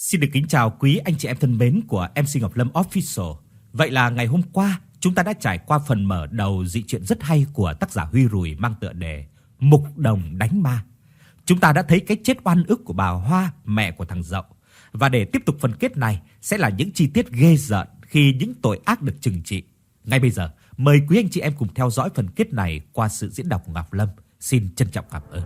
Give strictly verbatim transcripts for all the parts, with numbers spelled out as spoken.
Xin được kính chào quý anh chị em thân mến của em xê Ngọc Lâm Official. Vậy là ngày hôm qua chúng ta đã trải qua phần mở đầu dị truyện rất hay của tác giả Huy Rùi mang tựa đề Mục Đồng Đánh Ma. Chúng ta đã thấy cái chết oan ức của bà Hoa, mẹ của thằng Dậu. Và để tiếp tục phần kết này sẽ là những chi tiết ghê rợn khi những tội ác được trừng trị. Ngay bây giờ, mời quý anh chị em cùng theo dõi phần kết này qua sự diễn đọc của Ngọc Lâm. Xin trân trọng cảm ơn.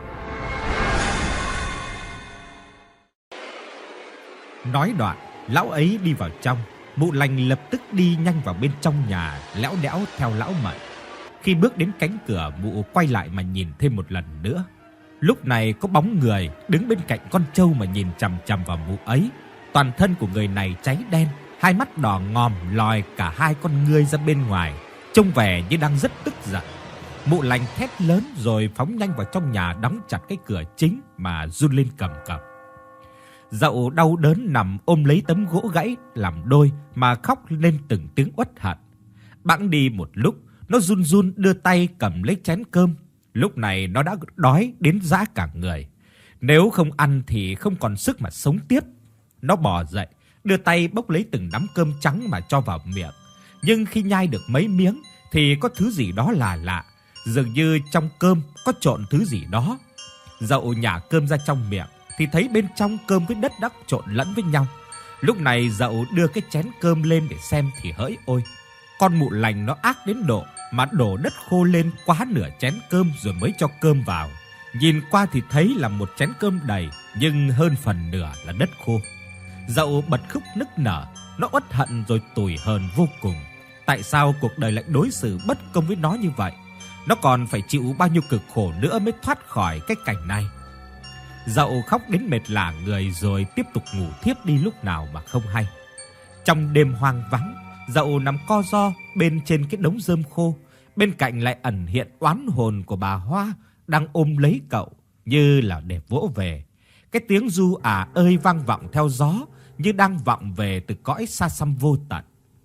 Nói đoạn, lão ấy đi vào trong, Mụ Lành lập tức đi nhanh vào bên trong nhà, lẽo đẽo theo lão Mận. Khi bước đến cánh cửa, mụ quay lại mà nhìn thêm một lần nữa. Lúc này có bóng người đứng bên cạnh con trâu mà nhìn chằm chằm vào mụ ấy. Toàn thân của người này cháy đen, hai mắt đỏ ngòm lòi cả hai con ngươi ra bên ngoài, trông vẻ như đang rất tức giận. Mụ Lành thét lớn rồi phóng nhanh vào trong nhà, đóng chặt cái cửa chính mà run lên cầm cập. Dậu đau đớn nằm ôm lấy tấm gỗ gãy làm đôi mà khóc lên từng tiếng uất hận. Bẵng đi một lúc, nó run run đưa tay cầm lấy chén cơm. Lúc này nó đã đói đến rã cả người. Nếu không ăn thì không còn sức mà sống tiếp. Nó bò dậy, đưa tay bốc lấy từng nắm cơm trắng mà cho vào miệng. Nhưng khi nhai được mấy miếng thì có thứ gì đó lạ lạ, dường như trong cơm có trộn thứ gì đó. Dậu nhả cơm ra trong miệng thì thấy bên trong cơm với đất đã trộn lẫn với nhau. Lúc này Dậu đưa cái chén cơm lên để xem thì hỡi ôi, con Mụ Lành nó ác đến độ mà đổ đất khô lên quá nửa chén cơm rồi mới cho cơm vào. Nhìn qua thì thấy là một chén cơm đầy, nhưng hơn phần nửa là đất khô. Dậu bật khóc nức nở, nó uất hận rồi tủi hờn vô cùng. Tại sao cuộc đời lại đối xử bất công với nó như vậy? Nó còn phải chịu bao nhiêu cực khổ nữa mới thoát khỏi cái cảnh này. Dậu khóc đến mệt lả người rồi tiếp tục ngủ thiếp đi lúc nào mà không hay. Trong đêm hoang vắng, Dậu nằm co ro bên trên cái đống rơm khô, bên cạnh lại ẩn hiện oán hồn của bà Hoa đang ôm lấy cậu như là để vỗ về. Cái tiếng ru ả ơi vang vọng theo gió như đang vọng về từ cõi xa xăm vô tận.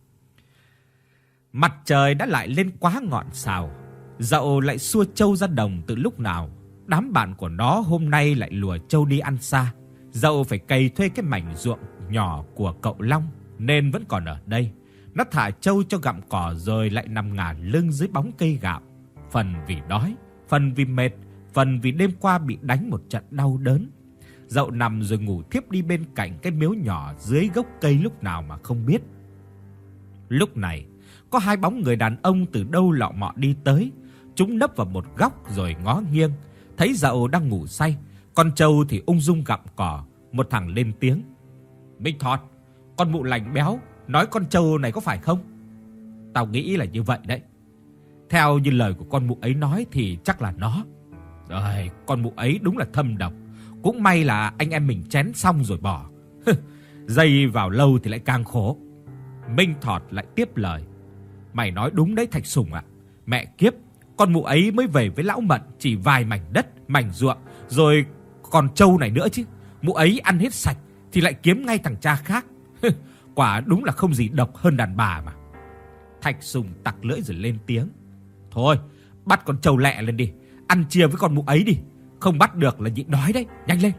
Mặt trời đã lại lên quá ngọn sào. Dậu lại xua trâu ra đồng từ lúc nào. Đám bạn của nó hôm nay lại lùa trâu đi ăn xa. Dậu phải cày thuê cái mảnh ruộng nhỏ của cậu Long nên vẫn còn ở đây. Nó thả trâu cho gặm cỏ rồi lại nằm ngả lưng dưới bóng cây gạo. Phần vì đói, phần vì mệt, phần vì đêm qua bị đánh một trận đau đớn. Dậu nằm rồi ngủ thiếp đi bên cạnh cái miếu nhỏ dưới gốc cây lúc nào mà không biết. Lúc này, có hai bóng người đàn ông từ đâu lọ mọ đi tới. Chúng nấp vào một góc rồi ngó nghiêng. Thấy Dậu đang ngủ say, con trâu thì ung dung gặm cỏ. Một thằng lên tiếng: "Minh Thọt, con Mụ Lành béo nói con trâu này có phải không?" "Tao nghĩ là như vậy đấy. Theo như lời của con mụ ấy nói thì chắc là nó." "Rồi, con mụ ấy đúng là thâm độc. Cũng may là anh em mình chén xong rồi bỏ. Dây vào lâu thì lại càng khổ." Minh Thọt lại tiếp lời: "Mày nói đúng đấy Thạch Sùng ạ. Mẹ kiếp, con mụ ấy mới về với lão Mận chỉ vài mảnh đất, mảnh ruộng, rồi còn trâu này nữa chứ. Mụ ấy ăn hết sạch thì lại kiếm ngay thằng cha khác. Quả đúng là không gì độc hơn đàn bà mà." Thạch Sùng tặc lưỡi rồi lên tiếng: "Thôi, bắt con trâu lẹ lên đi, ăn chia với con mụ ấy đi. Không bắt được là nhịn đói đấy, nhanh lên."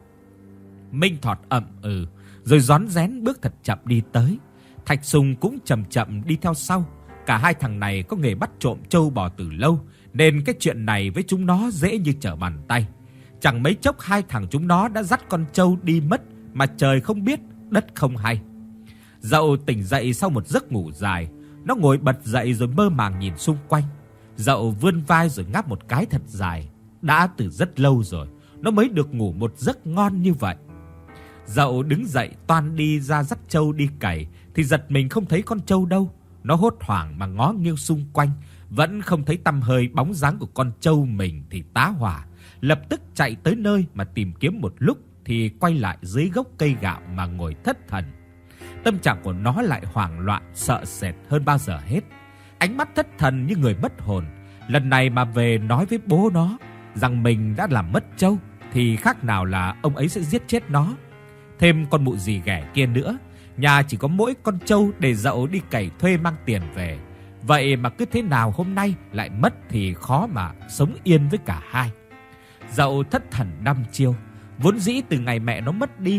Minh Thọt ậm ừ, rồi rón rén bước thật chậm đi tới. Thạch Sùng cũng chậm chậm đi theo sau. Cả hai thằng này có nghề bắt trộm trâu bò từ lâu, nên cái chuyện này với chúng nó dễ như trở bàn tay. Chẳng mấy chốc hai thằng chúng nó đã dắt con trâu đi mất, mà trời không biết, đất không hay. Dậu tỉnh dậy sau một giấc ngủ dài. Nó ngồi bật dậy rồi mơ màng nhìn xung quanh. Dậu vươn vai rồi ngáp một cái thật dài. Đã từ rất lâu rồi nó mới được ngủ một giấc ngon như vậy. Dậu đứng dậy toan đi ra dắt trâu đi cày thì giật mình không thấy con trâu đâu. Nó hốt hoảng mà ngó nghiêng xung quanh, vẫn không thấy tăm hơi bóng dáng của con trâu mình thì tá hỏa. Lập tức chạy tới nơi mà tìm kiếm một lúc thì quay lại dưới gốc cây gạo mà ngồi thất thần. Tâm trạng của nó lại hoảng loạn, sợ sệt hơn bao giờ hết. Ánh mắt thất thần như người mất hồn. Lần này mà về nói với bố nó rằng mình đã làm mất trâu thì khác nào là ông ấy sẽ giết chết nó. Thêm con mụ dì ghẻ kia nữa, nhà chỉ có mỗi con trâu để Dậu đi cày thuê mang tiền về. Vậy mà cứ thế nào hôm nay lại mất thì khó mà sống yên với cả hai. Dậu thất thần năm chiêu. Vốn dĩ từ ngày mẹ nó mất đi,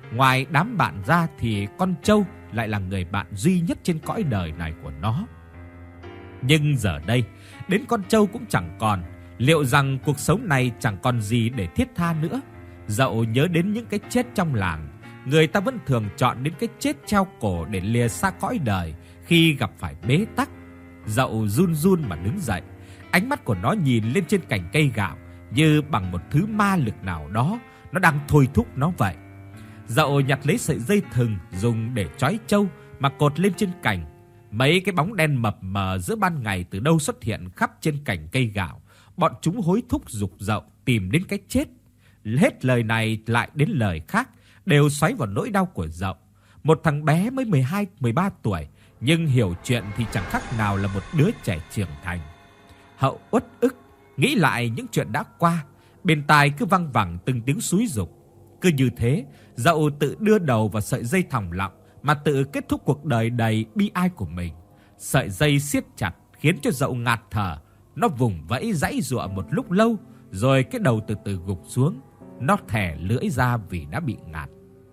Ngoài đám bạn ra thì con trâu lại là người bạn duy nhất trên cõi đời này của nó. Nhưng giờ đây, đến con trâu cũng chẳng còn, liệu rằng cuộc sống này chẳng còn gì để thiết tha nữa. Dậu nhớ đến những cái chết trong làng, người ta vẫn thường chọn đến cái chết treo cổ để lìa xa cõi đời khi gặp phải bế tắc. Dậu run run mà đứng dậy, ánh mắt của nó nhìn lên trên cành cây gạo như bằng một thứ ma lực nào đó, nó đang thôi thúc nó vậy. Dậu nhặt lấy sợi dây thừng dùng để trói trâu mà cột lên trên cành. Mấy cái bóng đen mập mờ giữa ban ngày từ đâu xuất hiện khắp trên cành cây gạo. Bọn chúng hối thúc giục Dậu tìm đến cái chết. Hết lời này lại đến lời khác, đều xoáy vào nỗi đau của Dậu. Một thằng bé mới mười hai, mười ba tuổi, nhưng hiểu chuyện thì chẳng khác nào là một đứa trẻ trưởng thành. Hậu uất ức, nghĩ lại những chuyện đã qua, bên tai cứ văng vẳng từng tiếng xúi giục. Cứ như thế, Dậu tự đưa đầu vào sợi dây thòng lọng mà tự kết thúc cuộc đời đầy bi ai của mình. Sợi dây siết chặt khiến cho Dậu ngạt thở, nó vùng vẫy giãy giụa một lúc lâu, rồi cái đầu từ từ gục xuống, nó thè lưỡi ra vì đã bị ngạt.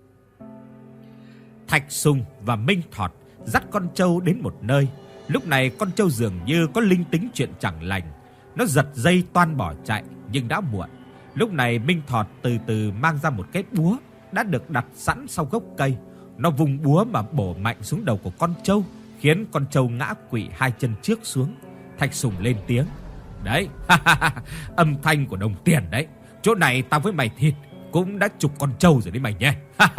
Thạch Sùng và Minh Thọt dắt con trâu đến một nơi. Lúc này con trâu dường như có linh tính chuyện chẳng lành, nó giật dây toan bỏ chạy nhưng đã muộn. Lúc này Minh Thọt từ từ mang ra một cái búa đã được đặt sẵn sau gốc cây. Nó vùng búa mà bổ mạnh xuống đầu của con trâu, khiến con trâu ngã quỵ hai chân trước xuống. Thạch Sùng lên tiếng: "Đấy, âm thanh của đồng tiền đấy. Chỗ này tao với mày thịt cũng đã chục con trâu rồi đấy mày nhé."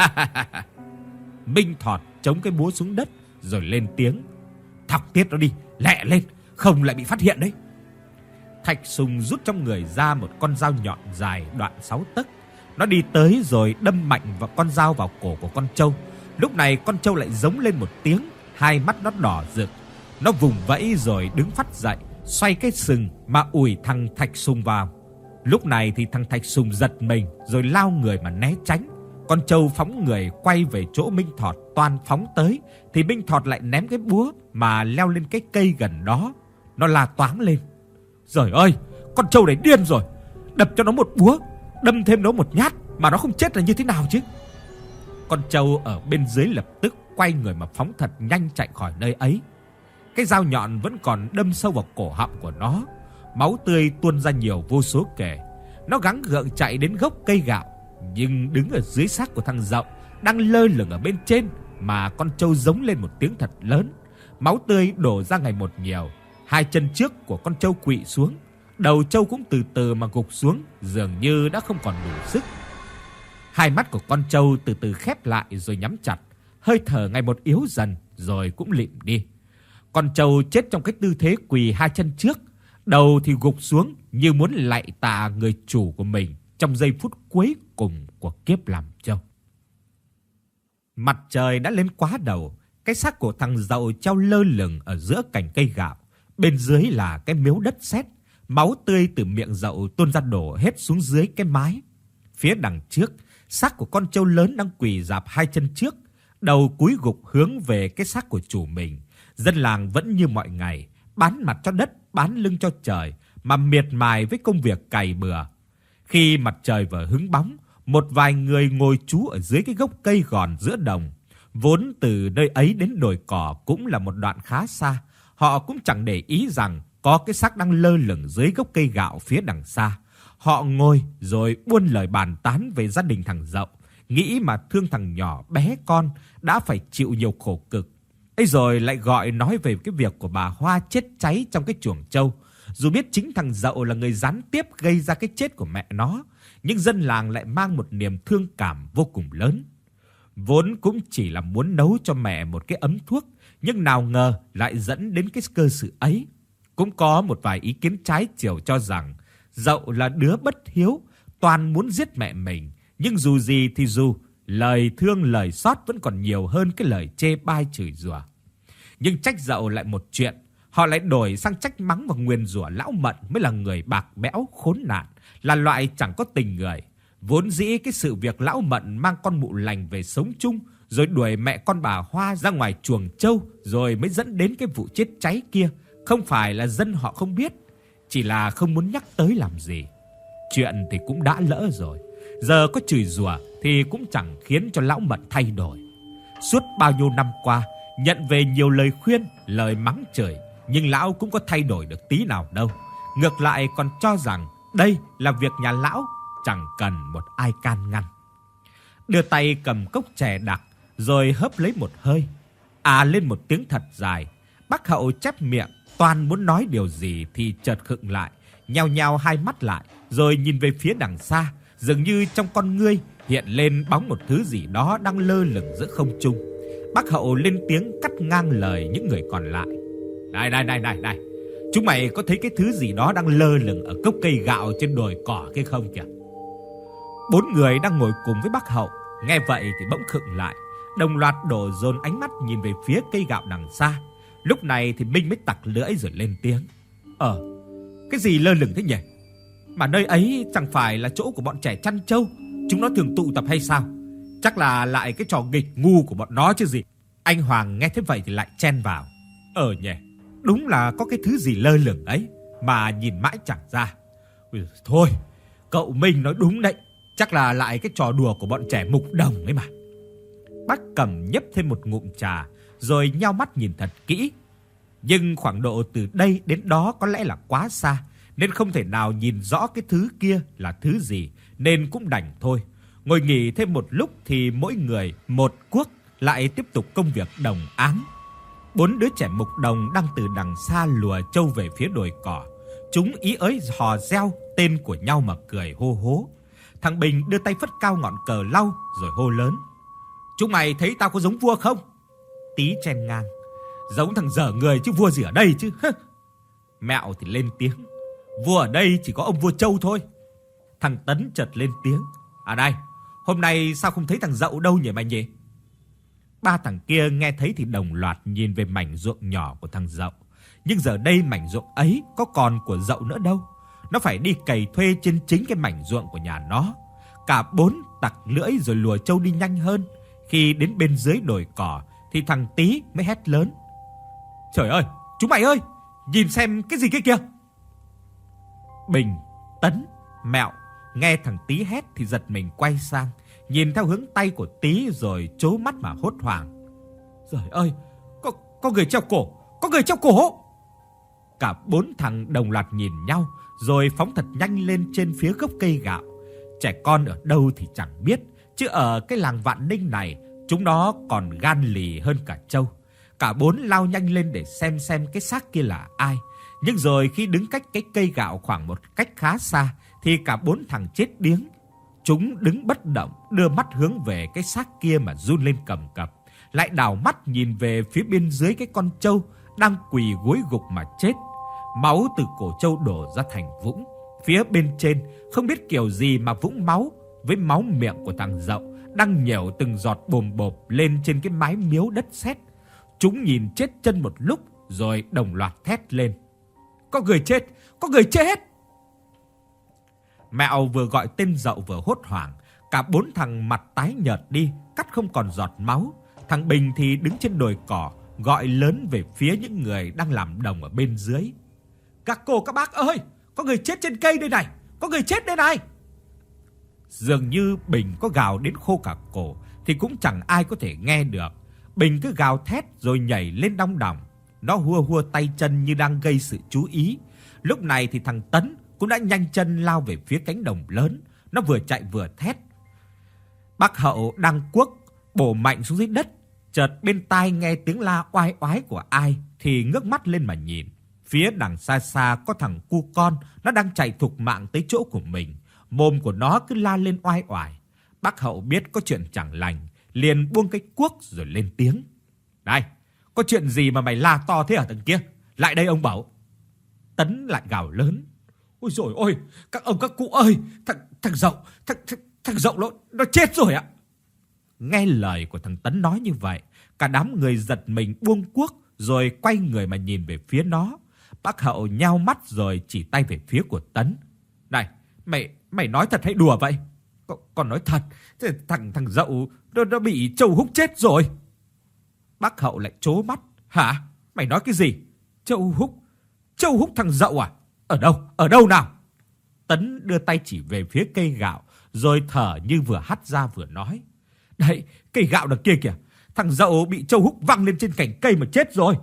Minh Thọt chống cái búa xuống đất rồi lên tiếng: "Thọc tiết nó đi, lẹ lên, không lại bị phát hiện đấy." Thạch Sùng rút trong người ra một con dao nhọn dài đoạn sáu tấc. Nó đi tới rồi đâm mạnh vào con dao vào cổ của con trâu. Lúc này con trâu lại giống lên một tiếng, hai mắt nó đỏ rực. Nó vùng vẫy rồi đứng phắt dậy, xoay cái sừng mà ủi thằng Thạch Sùng vào. Lúc này thì thằng Thạch Sùng giật mình rồi lao người mà né tránh. Con trâu phóng người quay về chỗ Minh Thọt toan phóng tới, thì Minh Thọt lại ném cái búa mà leo lên cái cây gần đó. Nó la toáng lên: "Giời ơi, con trâu này điên rồi, đập cho nó một búa, đâm thêm nó một nhát mà nó không chết là như thế nào chứ?" Con trâu ở bên dưới lập tức quay người mà phóng thật nhanh chạy khỏi nơi ấy. Cái dao nhọn vẫn còn đâm sâu vào cổ họng của nó, máu tươi tuôn ra nhiều vô số kể. Nó gắng gượng chạy đến gốc cây gạo, nhưng đứng ở dưới xác của thằng Dậu đang lơ lửng ở bên trên mà con trâu giống lên một tiếng thật lớn. Máu tươi đổ ra ngày một nhiều. Hai chân trước của con trâu quỵ xuống, đầu trâu cũng từ từ mà gục xuống, dường như đã không còn đủ sức. Hai mắt của con trâu từ từ khép lại rồi nhắm chặt, hơi thở ngày một yếu dần rồi cũng lịm đi. Con trâu chết trong cái tư thế quỳ hai chân trước, đầu thì gục xuống như muốn lạy tạ người chủ của mình trong giây phút cuối cùng của kiếp làm trâu. Mặt trời đã lên quá đầu, cái xác của thằng Dậu treo lơ lửng ở giữa cành cây gạo. Bên dưới là cái miếu đất sét, máu tươi từ miệng Dậu tuôn ra đổ hết xuống dưới cái mái. Phía đằng trước, xác của con trâu lớn đang quỳ rạp hai chân trước, đầu cúi gục hướng về cái xác của chủ mình. Dân làng vẫn như mọi ngày, bán mặt cho đất, bán lưng cho trời mà miệt mài với công việc cày bừa. Khi mặt trời vừa hứng bóng, một vài người ngồi trú ở dưới cái gốc cây gòn giữa đồng. Vốn từ nơi ấy đến đồi cỏ cũng là một đoạn khá xa, họ cũng chẳng để ý rằng có cái xác đang lơ lửng dưới gốc cây gạo phía đằng xa. Họ ngồi rồi buôn lời bàn tán về gia đình thằng Dậu, nghĩ mà thương thằng nhỏ bé con đã phải chịu nhiều khổ cực. Ấy rồi lại gọi nói về cái việc của bà Hoa chết cháy trong cái chuồng trâu. Dù biết chính thằng Dậu là người gián tiếp gây ra cái chết của mẹ nó, nhưng dân làng lại mang một niềm thương cảm vô cùng lớn. Vốn cũng chỉ là muốn nấu cho mẹ một cái ấm thuốc, nhưng nào ngờ lại dẫn đến cái cơ sự ấy. Cũng có một vài ý kiến trái chiều cho rằng Dậu là đứa bất hiếu, toàn muốn giết mẹ mình. Nhưng dù gì thì dù, lời thương lời xót vẫn còn nhiều hơn cái lời chê bai chửi rủa. Nhưng trách Dậu lại một chuyện, họ lại đổi sang trách mắng và nguyền rủa lão Mận mới là người bạc bẽo khốn nạn, là loại chẳng có tình người. Vốn dĩ cái sự việc lão Mận mang con mụ lành về sống chung, rồi đuổi mẹ con bà Hoa ra ngoài chuồng trâu, rồi mới dẫn đến cái vụ chết cháy kia, không phải là dân họ không biết, chỉ là không muốn nhắc tới làm gì. Chuyện thì cũng đã lỡ rồi. Giờ có chửi rủa thì cũng chẳng khiến cho lão Mận thay đổi. Suốt bao nhiêu năm qua, nhận về nhiều lời khuyên, lời mắng chửi, nhưng lão cũng có thay đổi được tí nào đâu. Ngược lại còn cho rằng đây là việc nhà lão, chẳng cần một ai can ngăn. Đưa tay cầm cốc chè đặc, rồi hớp lấy một hơi, à lên một tiếng thật dài. Bác Hậu chép miệng, toan muốn nói điều gì thì chợt khựng lại, nheo nheo hai mắt lại, rồi nhìn về phía đằng xa, dường như trong con ngươi hiện lên bóng một thứ gì đó đang lơ lửng giữa không trung. Bác Hậu lên tiếng cắt ngang lời những người còn lại. Này này này này này, chúng mày có thấy cái thứ gì đó đang lơ lửng ở gốc cây gạo trên đồi cỏ kia không kìa? Bốn người đang ngồi cùng với bác Hậu nghe vậy thì bỗng khựng lại, đồng loạt đổ dồn ánh mắt nhìn về phía cây gạo đằng xa. Lúc này thì Minh mới tặc lưỡi rồi lên tiếng. Ờ, cái gì lơ lửng thế nhỉ? Mà nơi ấy chẳng phải là chỗ của bọn trẻ chăn trâu chúng nó thường tụ tập hay sao? Chắc là lại cái trò nghịch ngu của bọn nó chứ gì. Anh Hoàng nghe thế vậy thì lại chen vào. Ờ nhỉ, đúng là có cái thứ gì lơ lửng ấy mà nhìn mãi chẳng ra. Ui, thôi, cậu Minh nói đúng đấy, chắc là lại cái trò đùa của bọn trẻ mục đồng ấy mà. Bác Cầm nhấp thêm một ngụm trà, rồi nhao mắt nhìn thật kỹ. Nhưng khoảng độ từ đây đến đó có lẽ là quá xa, nên không thể nào nhìn rõ cái thứ kia là thứ gì, nên cũng đành thôi. Ngồi nghỉ thêm một lúc thì mỗi người một cuốc, lại tiếp tục công việc đồng áng. Bốn đứa trẻ mục đồng đang từ đằng xa lùa trâu về phía đồi cỏ. Chúng ý ới hò reo tên của nhau mà cười hô hố. Thằng Bình đưa tay phất cao ngọn cờ lau rồi hô lớn. Chúng mày thấy tao có giống vua không? Tí chen ngang. Giống thằng dở người chứ vua gì ở đây chứ. Mẹo thì lên tiếng. Vua ở đây chỉ có ông vua Châu thôi. Thằng Tấn chợt lên tiếng. À này, hôm nay sao không thấy thằng Dậu đâu nhỉ mày nhỉ? Ba thằng kia nghe thấy thì đồng loạt nhìn về mảnh ruộng nhỏ của thằng Dậu. Nhưng giờ đây mảnh ruộng ấy có còn của Dậu nữa đâu. Nó phải đi cày thuê trên chính cái mảnh ruộng của nhà nó. Cả bốn tặc lưỡi rồi lùa trâu đi nhanh hơn. Khi đến bên dưới đồi cỏ thì thằng Tí mới hét lớn. Trời ơi, chúng mày ơi, nhìn xem cái gì kia kìa. Bình, Tấn, Mẹo nghe thằng Tí hét thì giật mình quay sang, nhìn theo hướng tay của Tí rồi trố mắt mà hốt hoảng. Trời ơi, có, có người treo cổ, có người treo cổ. Cả bốn thằng đồng loạt nhìn nhau rồi phóng thật nhanh lên trên phía gốc cây gạo. Trẻ con ở đâu thì chẳng biết, chứ ở cái làng Vạn Ninh này chúng nó còn gan lì hơn cả trâu. Cả bốn lao nhanh lên để xem xem cái xác kia là ai. Nhưng rồi khi đứng cách cái cây gạo khoảng một cách khá xa thì cả bốn thằng chết điếng. Chúng đứng bất động, đưa mắt hướng về cái xác kia mà run lên cầm cập, lại đảo mắt nhìn về phía bên dưới cái con trâu đang quỳ gối gục mà chết. Máu từ cổ trâu đổ ra thành vũng. Phía bên trên không biết kiểu gì mà vũng máu với máu miệng của thằng Dậu đang nhểu từng giọt bồm bộp lên trên cái mái miếu đất sét. Chúng nhìn chết chân một lúc rồi đồng loạt thét lên. Có người chết, có người chết. Mẹo vừa gọi tên Dậu vừa hốt hoảng. Cả bốn thằng mặt tái nhợt đi, cắt không còn giọt máu. Thằng Bình thì đứng trên đồi cỏ, gọi lớn về phía những người đang làm đồng ở bên dưới. Các cô các bác ơi, có người chết trên cây đây này, có người chết đây này. Dường như Bình có gào đến khô cả cổ thì cũng chẳng ai có thể nghe được. Bình cứ gào thét rồi nhảy lên đong đỏng. Nó hua hua tay chân như đang gây sự chú ý. Lúc này thì thằng Tấn cũng đã nhanh chân lao về phía cánh đồng lớn. Nó vừa chạy vừa thét. Bác Hậu đang cuốc bổ mạnh xuống dưới đất, chợt bên tai nghe tiếng la oai oái của ai thì ngước mắt lên mà nhìn. Phía đằng xa xa có thằng cu con, nó đang chạy thục mạng tới chỗ của mình. Mồm của nó cứ la lên oai oải. Bác Hậu biết có chuyện chẳng lành, liền buông cái cuốc rồi lên tiếng. Này, có chuyện gì mà mày la to thế ở tầng kia? Lại đây ông Bảo. Tấn lại gào lớn. Ôi dồi ôi, các ông các cụ ơi, thằng thằng Dậu, thằng thằng, thằng Dậu nó nó chết rồi ạ. Nghe lời của thằng Tấn nói như vậy, cả đám người giật mình buông cuốc rồi quay người mà nhìn về phía nó. Bác Hậu nhao mắt rồi chỉ tay về phía của Tấn. Này, mày mày nói thật hay đùa vậy? Con, con nói thật, thằng thằng Dậu nó nó bị trâu húc chết rồi. Bác Hậu lại trố mắt. Hả? Mày nói cái gì? Trâu húc? Trâu húc thằng Dậu à? Ở đâu? Ở đâu nào? Tấn đưa tay chỉ về phía cây gạo rồi thở như vừa hắt ra vừa nói: "Đấy, cây gạo đằng kia kìa, thằng Dậu bị trâu húc văng lên trên cành cây mà chết rồi."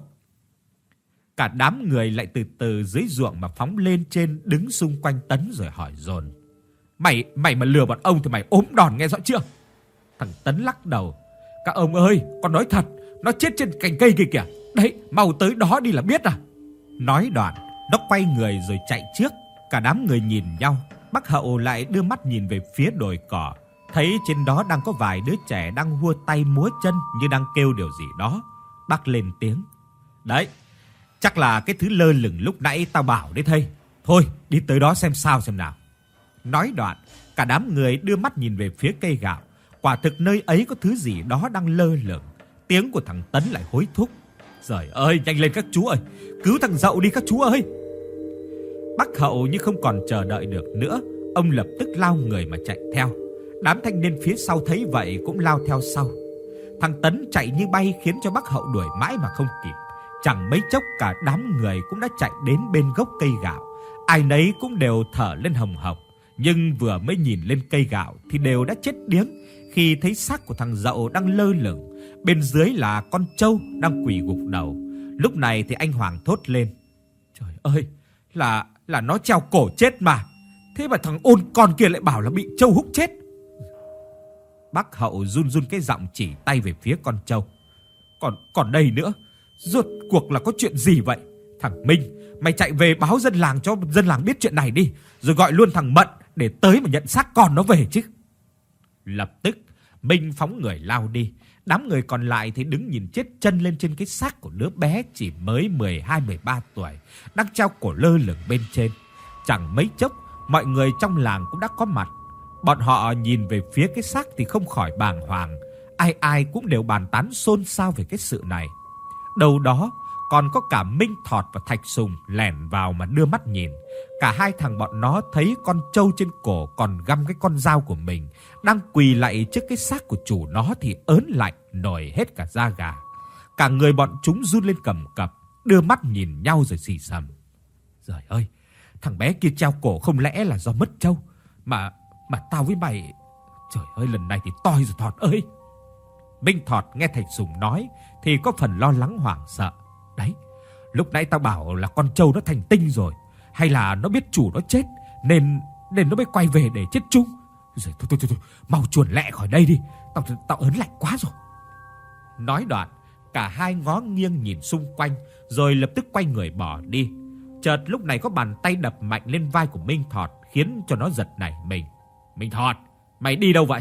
Cả đám người lại từ từ dưới ruộng mà phóng lên trên, đứng xung quanh Tấn rồi hỏi dồn: "Mày mày mà lừa bọn ông thì mày ốm đòn nghe rõ chưa?" Thằng Tấn lắc đầu: "Các ông ơi, con nói thật, nó chết trên cành cây kia kìa. Đấy, mau tới đó đi là biết à." Nói đoạn, nó quay người rồi chạy trước. Cả đám người nhìn nhau. Bác Hậu lại đưa mắt nhìn về phía đồi cỏ, thấy trên đó đang có vài đứa trẻ đang hua tay múa chân như đang kêu điều gì đó. Bác lên tiếng: "Đấy, chắc là cái thứ lơ lửng lúc nãy tao bảo đấy thầy. Thôi, đi tới đó xem sao xem nào." Nói đoạn, cả đám người đưa mắt nhìn về phía cây gạo. Quả thực nơi ấy có thứ gì đó đang lơ lửng. Tiếng của thằng Tấn lại hối thúc: "Giời ơi, nhanh lên các chú ơi, cứu thằng Dậu đi các chú ơi." Bác Hậu như không còn chờ đợi được nữa, ông lập tức lao người mà chạy theo. Đám thanh niên phía sau thấy vậy cũng lao theo sau. Thằng Tấn chạy như bay khiến cho bác Hậu đuổi mãi mà không kịp. Chẳng mấy chốc cả đám người cũng đã chạy đến bên gốc cây gạo. Ai nấy cũng đều thở lên hồng hộc, nhưng vừa mới nhìn lên cây gạo thì đều đã chết điếng khi thấy xác của thằng Dậu đang lơ lửng. Bên dưới là con trâu đang quỳ gục đầu. Lúc này thì anh Hoàng thốt lên: "Trời ơi, là là nó treo cổ chết mà. Thế mà thằng ôn con kia lại bảo là bị trâu húc chết." Bác Hậu run run cái giọng chỉ tay về phía con trâu: Còn còn đây nữa, rốt cuộc là có chuyện gì vậy? Thằng Minh, mày chạy về báo dân làng cho dân làng biết chuyện này đi, rồi gọi luôn thằng Mận để tới mà nhận xác con nó về chứ." Lập tức Minh phóng người lao đi. Đám người còn lại thì đứng nhìn chết chân lên trên cái xác của đứa bé chỉ mới mười hai mười ba tuổi, đang treo cổ lơ lửng bên trên. Chẳng mấy chốc, mọi người trong làng cũng đã có mặt. Bọn họ nhìn về phía cái xác thì không khỏi bàng hoàng. Ai ai cũng đều bàn tán xôn xao về cái sự này. Đâu đó còn có cả Minh Thọt và Thạch Sùng lẻn vào mà đưa mắt nhìn. Cả hai thằng bọn nó thấy con trâu trên cổ còn găm cái con dao của mình, đang quỳ lạy trước cái xác của chủ nó thì ớn lạnh nổi hết cả da gà. Cả người bọn chúng run lên cầm cập, đưa mắt nhìn nhau rồi xì xầm: "Giời ơi, thằng bé kia treo cổ không lẽ là do mất trâu? Mà mà tao với mày, trời ơi lần này thì toi rồi Thọt ơi." Minh Thọt nghe Thạch Sùng nói thì có phần lo lắng hoảng sợ: "Đấy, lúc nãy tao bảo là con trâu nó thành tinh rồi, hay là nó biết chủ nó chết nên nên nó mới quay về để chết chung? Rồi thôi thôi thôi, thôi mau chuồn lẹ khỏi đây đi, tao tao ớn lạnh quá rồi." Nói đoạn, cả hai ngó nghiêng nhìn xung quanh rồi lập tức quay người bỏ đi. Chợt lúc này có bàn tay đập mạnh lên vai của Minh Thọt khiến cho nó giật nảy mình. "Minh Thọt, mày đi đâu vậy?"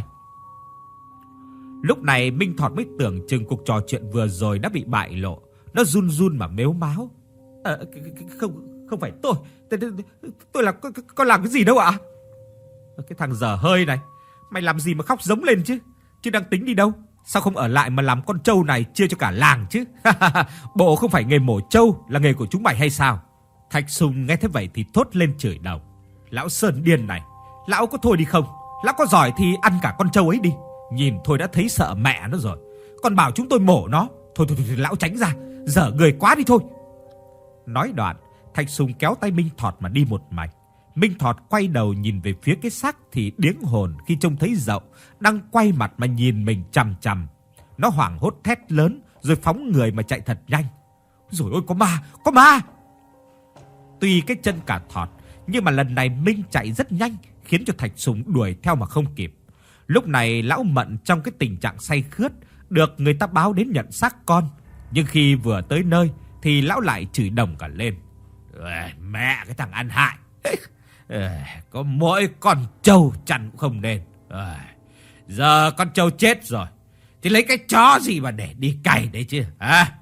Lúc này Minh Thọt mới tưởng chừng cuộc trò chuyện vừa rồi đã bị bại lộ. Nó run run mà mếu máo: "À, không không phải tôi, tôi tôi là có, có làm cái gì đâu ạ?" "Cái thằng dở hơi này, mày làm gì mà khóc giống lên chứ? Chứ đang tính đi đâu? Sao không ở lại mà làm con trâu này chia cho cả làng chứ? Bộ không phải nghề mổ trâu là nghề của chúng mày hay sao?" Thạch Sùng nghe thế vậy thì thốt lên chửi đồng: "Lão Sơn điên này, lão có thôi đi không? Lão có giỏi thì ăn cả con trâu ấy đi. Nhìn thôi đã thấy sợ mẹ nó rồi, còn bảo chúng tôi mổ nó. Thôi thôi, thôi lão tránh ra, dở người quá đi thôi." Nói đoạn, Thạch Sùng kéo tay Minh Thọt mà đi một mạch. Minh Thọt quay đầu nhìn về phía cái xác thì điếng hồn khi trông thấy Dậu đang quay mặt mà nhìn mình chằm chằm. Nó hoảng hốt thét lớn rồi phóng người mà chạy thật nhanh. "Rồi ôi, có ma, có ma!" Tuy cái chân cả thọt, nhưng mà lần này Minh chạy rất nhanh khiến cho Thạch Sùng đuổi theo mà không kịp. Lúc này lão Mận trong cái tình trạng say khướt, được người ta báo đến nhận xác con, nhưng khi vừa tới nơi thì lão lại chửi đồng cả lên: "Mẹ cái thằng ăn hại, có mỗi con trâu chăn cũng không nên. Giờ con trâu chết rồi thì lấy cái chó gì mà để đi cày đấy chứ hả?"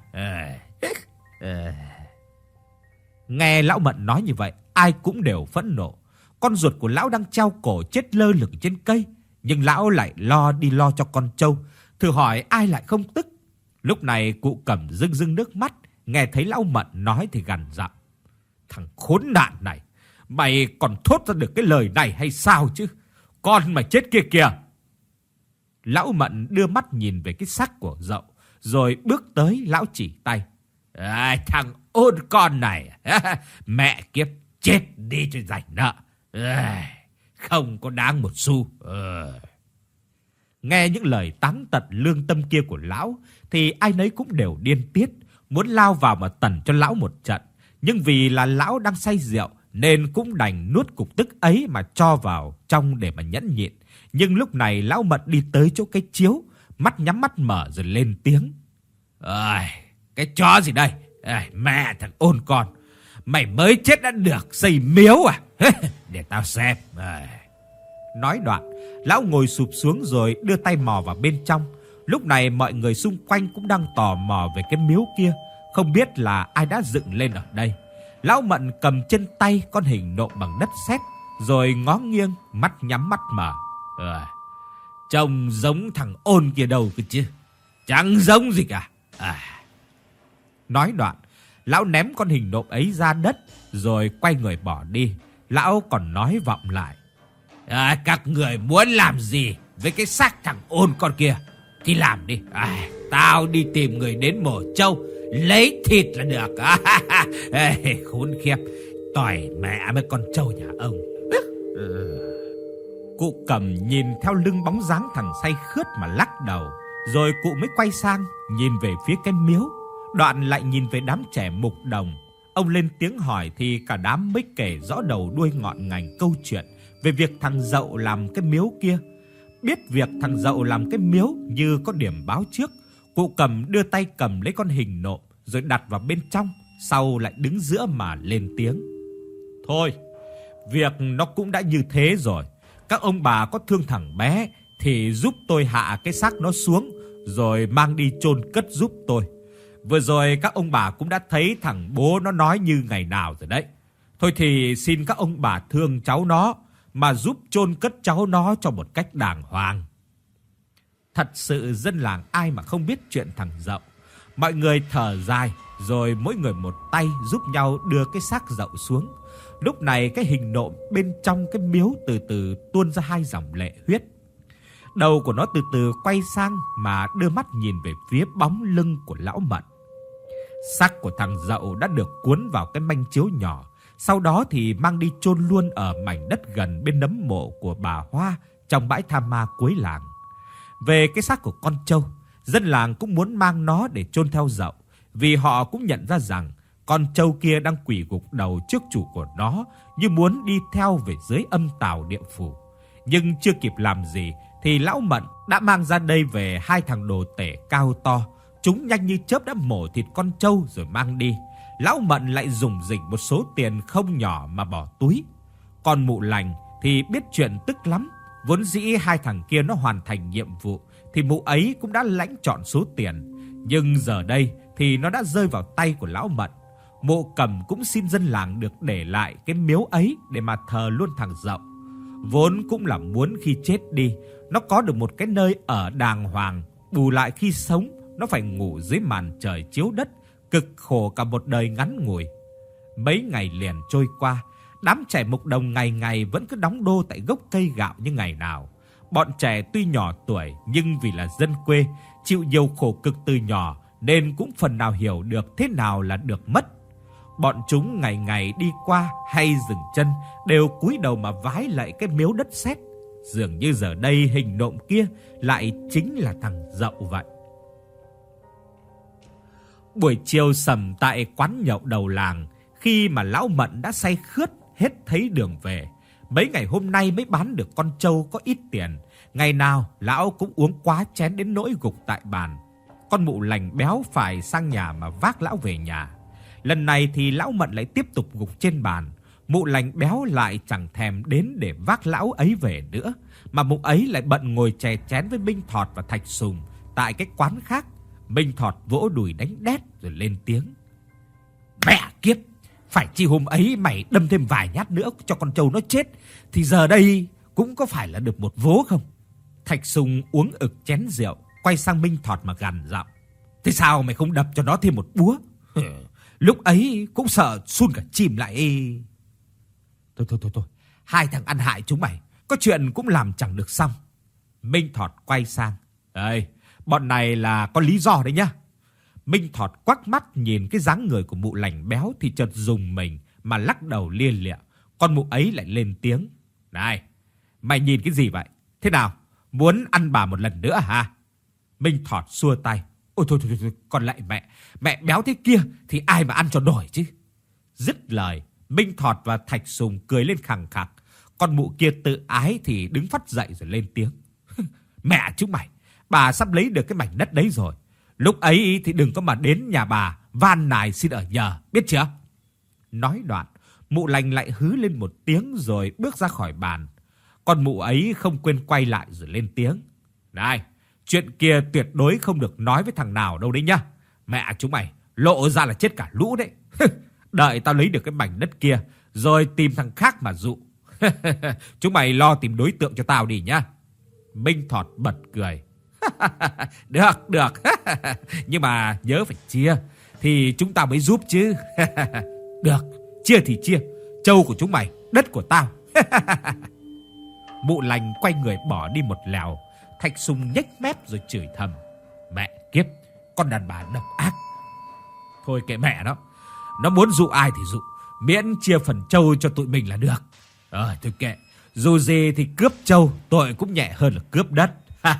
Nghe lão Mận nói như vậy, ai cũng đều phẫn nộ. Con ruột của lão đang treo cổ chết lơ lửng trên cây, nhưng lão lại lo đi lo cho con trâu, thử hỏi ai lại không tức. Lúc này cụ Cẩm rưng rưng nước mắt, nghe thấy lão Mận nói thì gằn giọng: "Thằng khốn nạn này, mày còn thốt ra được cái lời này hay sao chứ? Con mày chết kia kìa!" Lão Mận đưa mắt nhìn về cái xác của Dậu, rồi bước tới lão chỉ tay: "À, thằng ôn con này, mẹ kiếp chết đi cho rảnh nợ. À, không có đáng một xu. Ờ. Nghe những lời tán tận lương tâm kia của lão thì ai nấy cũng đều điên tiết, muốn lao vào mà tẩn cho lão một trận. Nhưng vì là lão đang say rượu nên cũng đành nuốt cục tức ấy mà cho vào trong để mà nhẫn nhịn. Nhưng lúc này lão Mận đi tới chỗ cái chiếu, mắt nhắm mắt mở rồi lên tiếng. Ơi, cái chó gì đây? Ê, mẹ thằng ôn con, mày mới chết đã được xây miếu à? Để tao xem. Ê. Nói đoạn, lão ngồi sụp xuống rồi đưa tay mò vào bên trong. Lúc này mọi người xung quanh cũng đang tò mò về cái miếu kia, không biết là ai đã dựng lên ở đây. Lão Mận cầm trên tay con hình nộm bằng đất sét, rồi ngó nghiêng, mắt nhắm mắt mở. À, trông giống thằng ôn kia đâu cơ chứ? Chẳng giống gì cả. À. Nói đoạn, lão ném con hình nộm ấy ra đất, rồi quay người bỏ đi. Lão còn nói vọng lại. À, các người muốn làm gì với cái xác thằng ôn con kia thì làm đi. À, tao đi tìm người đến mổ trâu lấy thịt là được. À, ê, khốn khiếp, tỏi mẹ với con trâu nhà ông. Ừ. Cụ Cầm nhìn theo lưng bóng dáng thằng say khướt mà lắc đầu, rồi cụ mới quay sang nhìn về phía cái miếu, đoạn lại nhìn về đám trẻ mục đồng. Ông lên tiếng hỏi thì cả đám mới kể rõ đầu đuôi ngọn ngành câu chuyện về việc thằng Dậu làm cái miếu kia. Biết việc thằng Dậu làm cái miếu như có điểm báo trước, cụ Cầm đưa tay cầm lấy con hình nộm rồi đặt vào bên trong, sau lại đứng giữa mà lên tiếng. Thôi, việc nó cũng đã như thế rồi. Các ông bà có thương thằng bé thì giúp tôi hạ cái xác nó xuống rồi mang đi chôn cất giúp tôi. Vừa rồi các ông bà cũng đã thấy thằng bố nó nói như ngày nào rồi đấy. Thôi thì xin các ông bà thương cháu nó mà giúp chôn cất cháu nó cho một cách đàng hoàng. Thật sự dân làng ai mà không biết chuyện thằng Dậu. Mọi người thở dài rồi mỗi người một tay giúp nhau đưa cái xác Dậu xuống. Lúc này cái hình nộm bên trong cái miếu từ từ tuôn ra hai dòng lệ huyết. Đầu của nó từ từ quay sang mà đưa mắt nhìn về phía bóng lưng của lão Mận. Xác của thằng Dậu đã được cuốn vào cái manh chiếu nhỏ, sau đó thì mang đi chôn luôn ở mảnh đất gần bên nấm mộ của bà Hoa trong bãi tha ma cuối làng. Về cái xác của con trâu, dân làng cũng muốn mang nó để chôn theo Dậu, vì họ cũng nhận ra rằng con trâu kia đang quỳ gục đầu trước chủ của nó, như muốn đi theo về dưới âm tào địa phủ. Nhưng chưa kịp làm gì thì lão Mận đã mang ra đây về hai thằng đồ tể cao to. Chúng nhanh như chớp đã mổ thịt con trâu rồi mang đi. Lão Mận lại dùng dỉnh một số tiền không nhỏ mà bỏ túi. Còn Mụ Lành thì biết chuyện tức lắm. Vốn dĩ hai thằng kia nó hoàn thành nhiệm vụ thì mụ ấy cũng đã lãnh trọn số tiền. Nhưng giờ đây thì nó đã rơi vào tay của lão Mận. Mộ Cầm cũng xin dân làng được để lại cái miếu ấy để mà thờ luôn thằng Dậu. Vốn cũng là muốn khi chết đi nó có được một cái nơi ở đàng hoàng, bù lại khi sống nó phải ngủ dưới màn trời chiếu đất, cực khổ cả một đời ngắn ngủi. Mấy ngày liền trôi qua, đám trẻ mục đồng ngày ngày vẫn cứ đóng đô tại gốc cây gạo như ngày nào. Bọn trẻ tuy nhỏ tuổi nhưng vì là dân quê, chịu nhiều khổ cực từ nhỏ nên cũng phần nào hiểu được thế nào là được mất. Bọn chúng ngày ngày đi qua hay dừng chân đều cúi đầu mà vái lại cái miếu đất sét. Dường như giờ đây hình nộm kia lại chính là thằng Dậu vậy. Buổi chiều sầm tại quán nhậu đầu làng, khi mà lão Mận đã say khướt hết thấy đường về. Mấy ngày hôm nay mới bán được con trâu có ít tiền. Ngày nào lão cũng uống quá chén đến nỗi gục tại bàn. Con Mụ Lành béo phải sang nhà mà vác lão về nhà. Lần này thì lão Mận lại tiếp tục gục trên bàn. Mụ Lành béo lại chẳng thèm đến để vác lão ấy về nữa, mà mụ ấy lại bận ngồi chè chén với Minh Thọt và Thạch Sùng tại cái quán khác. Minh Thọt vỗ đùi đánh đét rồi lên tiếng. Mẹ kiếp, phải chi hôm ấy mày đâm thêm vài nhát nữa cho con trâu nó chết thì giờ đây cũng có phải là được một vố không? Thạch Sùng uống ực chén rượu, quay sang Minh Thọt mà gằn giọng. Thế sao mày không đập cho nó thêm một búa? Lúc ấy cũng sợ sun cả chim lại. Thôi thôi thôi thôi, hai thằng ăn hại chúng mày, có chuyện cũng làm chẳng được xong. Minh Thọt quay sang. Đây, bọn này là có lý do đấy nhá. Minh Thọt quắc mắt nhìn cái dáng người của Mụ Lành béo thì chợt rùng mình mà lắc đầu lia lịa. Con mụ ấy lại lên tiếng. Này, Mày nhìn cái gì vậy? Thế nào? Muốn ăn bà một lần nữa hả? Minh Thọt xua tay. Ôi thôi, thôi, thôi, con lạy mẹ. Mẹ béo thế kia thì ai mà ăn cho nổi chứ. Dứt lời, Minh Thọt và Thạch Sùng cười lên khằng khặc. Con mụ kia tự ái thì đứng phắt dậy rồi lên tiếng. Mẹ chúng mày, bà sắp lấy được cái mảnh đất đấy rồi. Lúc ấy thì đừng có mà đến nhà bà van nài xin ở nhờ, biết chưa? Nói đoạn, mụ Lành lại hứ lên một tiếng rồi bước ra khỏi bàn. Con mụ ấy không quên quay lại rồi lên tiếng. Này, chuyện kia tuyệt đối không được nói với thằng nào đâu đấy nhá. Mẹ chúng mày lộ ra là chết cả lũ đấy. Đợi tao lấy được cái mảnh đất kia rồi tìm thằng khác mà dụ. Chúng mày lo tìm đối tượng cho tao đi nhá. Minh Thọt bật cười. Được, được. Nhưng mà nhớ phải chia thì chúng tao mới giúp chứ. Được, chia thì chia. Trâu của chúng mày, đất của tao. Mụ Lành quay người bỏ đi một lèo. Thạch Sùng nhếch mép rồi chửi thầm. Mẹ kiếp, con đàn bà độc ác. Thôi kệ mẹ nó. Nó muốn dụ ai thì dụ, miễn chia phần trâu cho tụi mình là được. Ờ thôi kệ, dù gì thì cướp trâu tội cũng nhẹ hơn là cướp đất.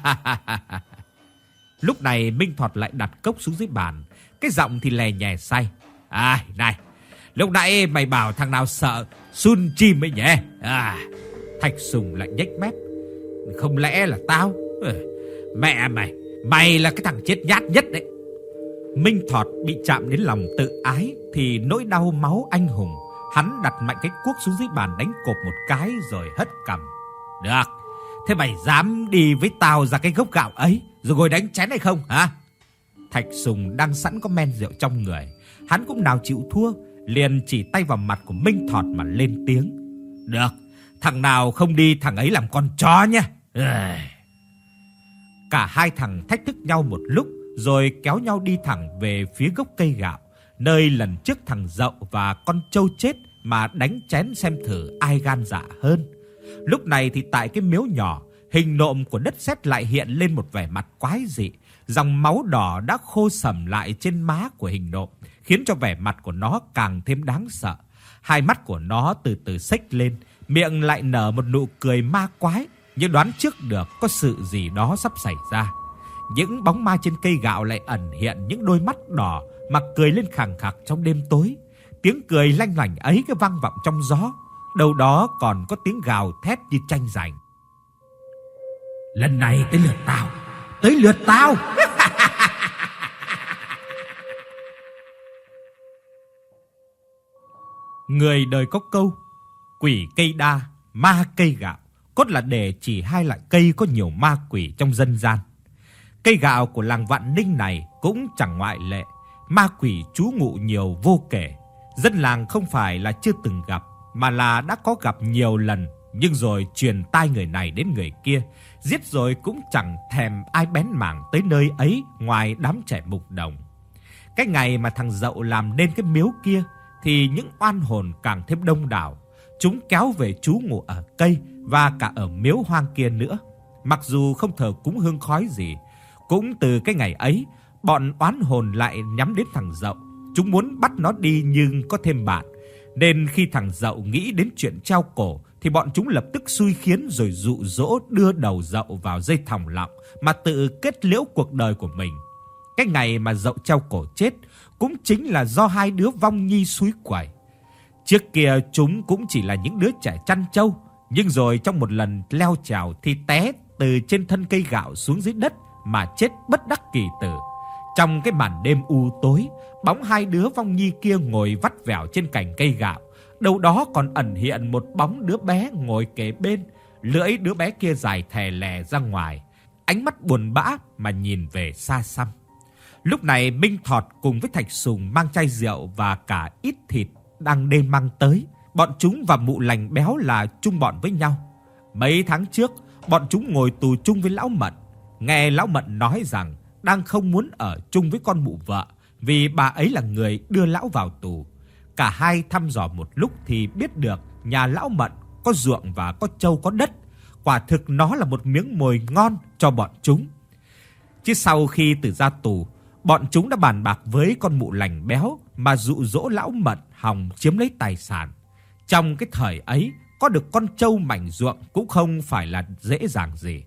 Lúc này Minh Thọt lại đặt cốc xuống dưới bàn, cái giọng thì lè nhè say. À này, lúc nãy mày bảo thằng nào sợ Sun chim ấy nhỉ? À, Thạch Sùng lại nhếch mép. Không lẽ là tao? Mẹ mày, mày là cái thằng chết nhát nhất đấy. Minh Thọt bị chạm đến lòng tự ái thì nỗi đau máu anh hùng. Hắn đặt mạnh cái cuốc xuống dưới bàn đánh cộp một cái rồi hất cằm. Được, thế mày dám đi với tao ra cái gốc gạo ấy rồi ngồi đánh chén hay không hả? Thạch Sùng đang sẵn có men rượu trong người, hắn cũng nào chịu thua, liền chỉ tay vào mặt của Minh Thọt mà lên tiếng. Được, thằng nào không đi thằng ấy làm con chó nhá. Cả hai thằng thách thức nhau một lúc rồi kéo nhau đi thẳng về phía gốc cây gạo, nơi lần trước thằng Dậu và con trâu chết mà đánh chén xem thử ai gan dạ hơn. Lúc này thì tại cái miếu nhỏ, hình nộm của đất sét lại hiện lên một vẻ mặt quái dị. Dòng máu đỏ đã khô sẩm lại trên má của hình nộm, khiến cho vẻ mặt của nó càng thêm đáng sợ. Hai mắt của nó từ từ xếch lên, miệng lại nở một nụ cười ma quái, như đoán trước được có sự gì đó sắp xảy ra. Những bóng ma trên cây gạo lại ẩn hiện những đôi mắt đỏ mà cười lên khẳng khặc trong đêm tối. Tiếng cười lanh lảnh ấy cứ vang vọng trong gió, đâu đó còn có tiếng gào thét như tranh giành. Lần này tới lượt tao, tới lượt tao. Người đời có câu, quỷ cây đa, ma cây gạo, cốt là để chỉ hai loại cây có nhiều ma quỷ trong dân gian. Cây gạo của làng Vạn Ninh này cũng chẳng ngoại lệ, ma quỷ trú ngụ nhiều vô kể. Dân làng không phải là chưa từng gặp, mà là đã có gặp nhiều lần, nhưng rồi truyền tai người này đến người kia, giết rồi cũng chẳng thèm ai bén mảng tới nơi ấy ngoài đám trẻ mục đồng. Cái ngày mà thằng Dậu làm nên cái miếu kia thì những oan hồn càng thêm đông đảo, chúng kéo về trú ngụ ở cây và cả ở miếu hoang kia nữa. Mặc dù không thờ cúng hương khói gì, cũng từ cái ngày ấy, bọn oán hồn lại nhắm đến thằng Dậu. Chúng muốn bắt nó đi nhưng có thêm bạn, nên khi thằng Dậu nghĩ đến chuyện treo cổ thì bọn chúng lập tức xui khiến rồi dụ dỗ đưa đầu Dậu vào dây thòng lọng mà tự kết liễu cuộc đời của mình. Cái ngày mà Dậu treo cổ chết cũng chính là do hai đứa vong nhi suối quẩy. Trước kia chúng cũng chỉ là những đứa trẻ chăn trâu, nhưng rồi trong một lần leo trèo thì té từ trên thân cây gạo xuống dưới đất mà chết bất đắc kỳ tử. Trong cái màn đêm u tối, bóng hai đứa vong nhi kia ngồi vắt vẻo trên cành cây gạo, đâu đó còn ẩn hiện một bóng đứa bé ngồi kế bên, lưỡi đứa bé kia dài thè lè ra ngoài, ánh mắt buồn bã mà nhìn về xa xăm. Lúc này Minh Thọt cùng với Thạch Sùng mang chai rượu và cả ít thịt đang đêm mang tới. Bọn chúng và mụ Lành béo là chung bọn với nhau. Mấy tháng trước, bọn chúng ngồi tù chung với lão Mận. Nghe lão Mận nói rằng đang không muốn ở chung với con mụ vợ vì bà ấy là người đưa lão vào tù. Cả hai thăm dò một lúc thì biết được nhà lão Mận có ruộng và có trâu có đất. Quả thực nó là một miếng mồi ngon cho bọn chúng. Chứ sau khi từ ra tù, bọn chúng đã bàn bạc với con mụ Lành béo mà dụ dỗ lão Mận hòng chiếm lấy tài sản. Trong cái thời ấy, có được con trâu mảnh ruộng cũng không phải là dễ dàng gì.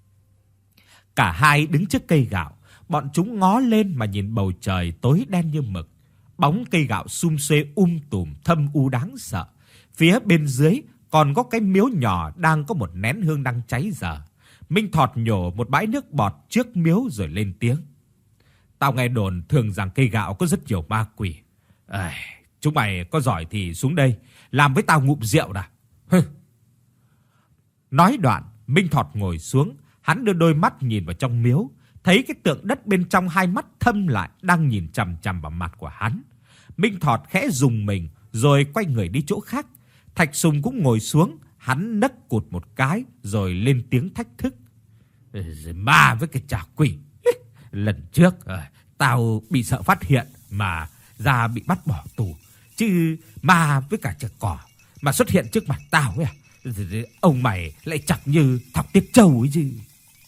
Cả hai đứng trước cây gạo, bọn chúng ngó lên mà nhìn bầu trời tối đen như mực. Bóng cây gạo sum xuê um tùm thâm u đáng sợ. Phía bên dưới còn có cái miếu nhỏ đang có một nén hương đang cháy dở. Minh Thọt nhổ một bãi nước bọt trước miếu rồi lên tiếng. Tao nghe đồn thường rằng cây gạo có rất nhiều ma quỷ. À, chúng mày có giỏi thì xuống đây làm với tao ngụm rượu nào. Hừ. Nói đoạn, Minh Thọt ngồi xuống, hắn đưa đôi mắt nhìn vào trong miếu, thấy cái tượng đất bên trong hai mắt thâm lại đang nhìn chằm chằm vào mặt của hắn. Minh Thọt khẽ rùng mình rồi quay người đi chỗ khác. Thạch Sùng cũng ngồi xuống, hắn nấc cụt một cái rồi lên tiếng thách thức. Ma với cái chả quỷ. Lần trước tao bị sợ phát hiện mà ra bị bắt bỏ tù, chứ ma với cả trẻ cỏ mà xuất hiện trước mặt tao ấy à? Ông mày lại chẳng như thọc tiết trâu ấy chứ.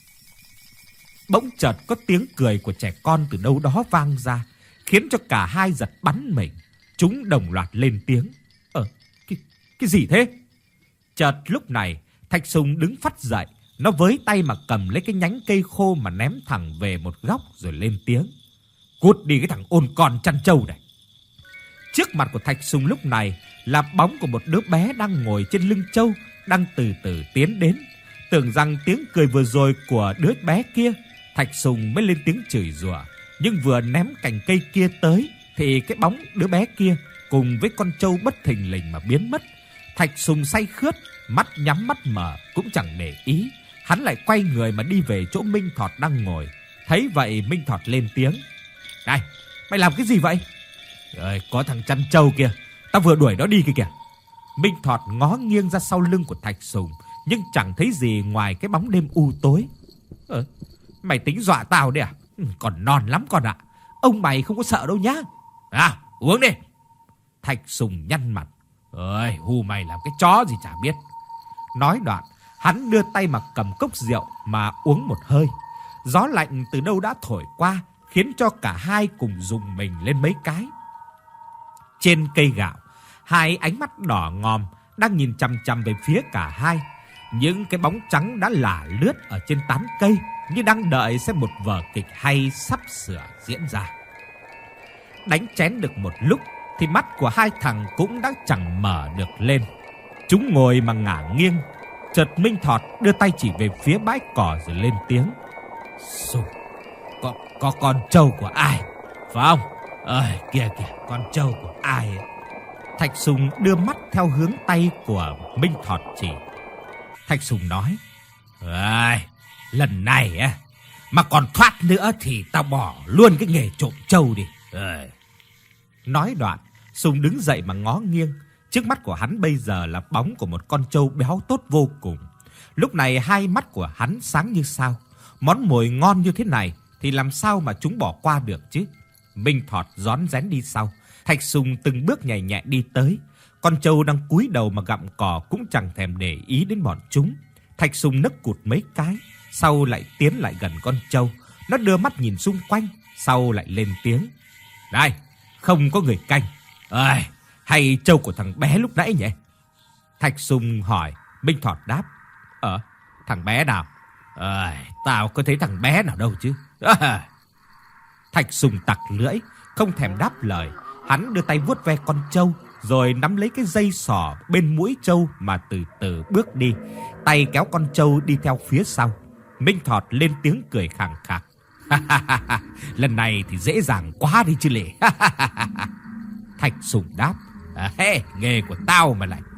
Bỗng chợt có tiếng cười của trẻ con từ đâu đó vang ra, khiến cho cả hai giật bắn mình. Chúng đồng loạt lên tiếng. Ờ, cái, cái gì thế? Chợt lúc này, Thạch Sùng đứng phắt dậy, nó với tay mà cầm lấy cái nhánh cây khô mà ném thẳng về một góc rồi lên tiếng. Cút đi cái thằng ôn con chăn trâu này. Trước mặt của Thạch Sùng lúc này là bóng của một đứa bé đang ngồi trên lưng trâu, đang từ từ tiến đến. Tưởng rằng tiếng cười vừa rồi của đứa bé kia, Thạch Sùng mới lên tiếng chửi rủa, nhưng vừa ném cành cây kia tới thì cái bóng đứa bé kia cùng với con trâu bất thình lình mà biến mất. Thạch Sùng say khướt, mắt nhắm mắt mở cũng chẳng để ý, hắn lại quay người mà đi về chỗ Minh Thọt đang ngồi. Thấy vậy Minh Thọt lên tiếng. Này, mày làm cái gì vậy? Ơi, có thằng chăn trâu kia, tao vừa đuổi nó đi kìa kìa. Minh Thọt ngó nghiêng ra sau lưng của Thạch Sùng, nhưng chẳng thấy gì ngoài cái bóng đêm u tối. Ờ, mày tính dọa tao đấy à? Còn non lắm con ạ. Ông mày không có sợ đâu nhá. À, uống đi. Thạch Sùng nhăn mặt. Ơi, hù mày làm cái chó gì chả biết. Nói đoạn, hắn đưa tay mà cầm cốc rượu mà uống một hơi. Gió lạnh từ đâu đã thổi qua, khiến cho cả hai cùng rùng mình lên mấy cái. Trên cây gạo, hai ánh mắt đỏ ngòm đang nhìn chằm chằm về phía cả hai. Những cái bóng trắng đã lả lướt ở trên tán cây, như đang đợi xem một vở kịch hay sắp sửa diễn ra. Đánh chén được một lúc thì mắt của hai thằng cũng đã chẳng mở được lên. Chúng ngồi mà ngả nghiêng. Chợt Minh Thọt đưa tay chỉ về phía bãi cỏ rồi lên tiếng. Sùng, có, có con trâu của ai? Phải không? Ơi, kìa kìa, con trâu của ai ấy? Thạch Sùng đưa mắt theo hướng tay của Minh Thọt chỉ. Thạch Sùng nói. Ơi, lần này á, mà còn thoát nữa thì tao bỏ luôn cái nghề trộm trâu đi. Ơi. Nói đoạn, Sùng đứng dậy mà ngó nghiêng. Trước mắt của hắn bây giờ là bóng của một con trâu béo tốt vô cùng. Lúc này hai mắt của hắn sáng như sao. Món mồi ngon như thế này thì làm sao mà chúng bỏ qua được chứ. Minh Thọt rón rén đi sau. Thạch Sùng từng bước nhẹ nhẹ đi tới. Con trâu đang cúi đầu mà gặm cỏ cũng chẳng thèm để ý đến bọn chúng. Thạch Sùng nấc cụt mấy cái, sau lại tiến lại gần con trâu. Nó đưa mắt nhìn xung quanh, sau lại lên tiếng. Này, không có người canh. Ơi, hay trâu của thằng bé lúc nãy nhỉ? Thạch Sùng hỏi. Minh Thọt đáp. Ờ, thằng bé nào? Ờ, tao có thấy thằng bé nào đâu chứ. À. Thạch Sùng tặc lưỡi, không thèm đáp lời. Hắn đưa tay vuốt ve con trâu, rồi nắm lấy cái dây sỏ bên mũi trâu mà từ từ bước đi. Tay kéo con trâu đi theo phía sau. Minh Thọt lên tiếng cười khàng khạc. Lần này thì dễ dàng quá đi chứ lệ. Thạch Sùng đáp. À, hey, nghề của tao mà lại.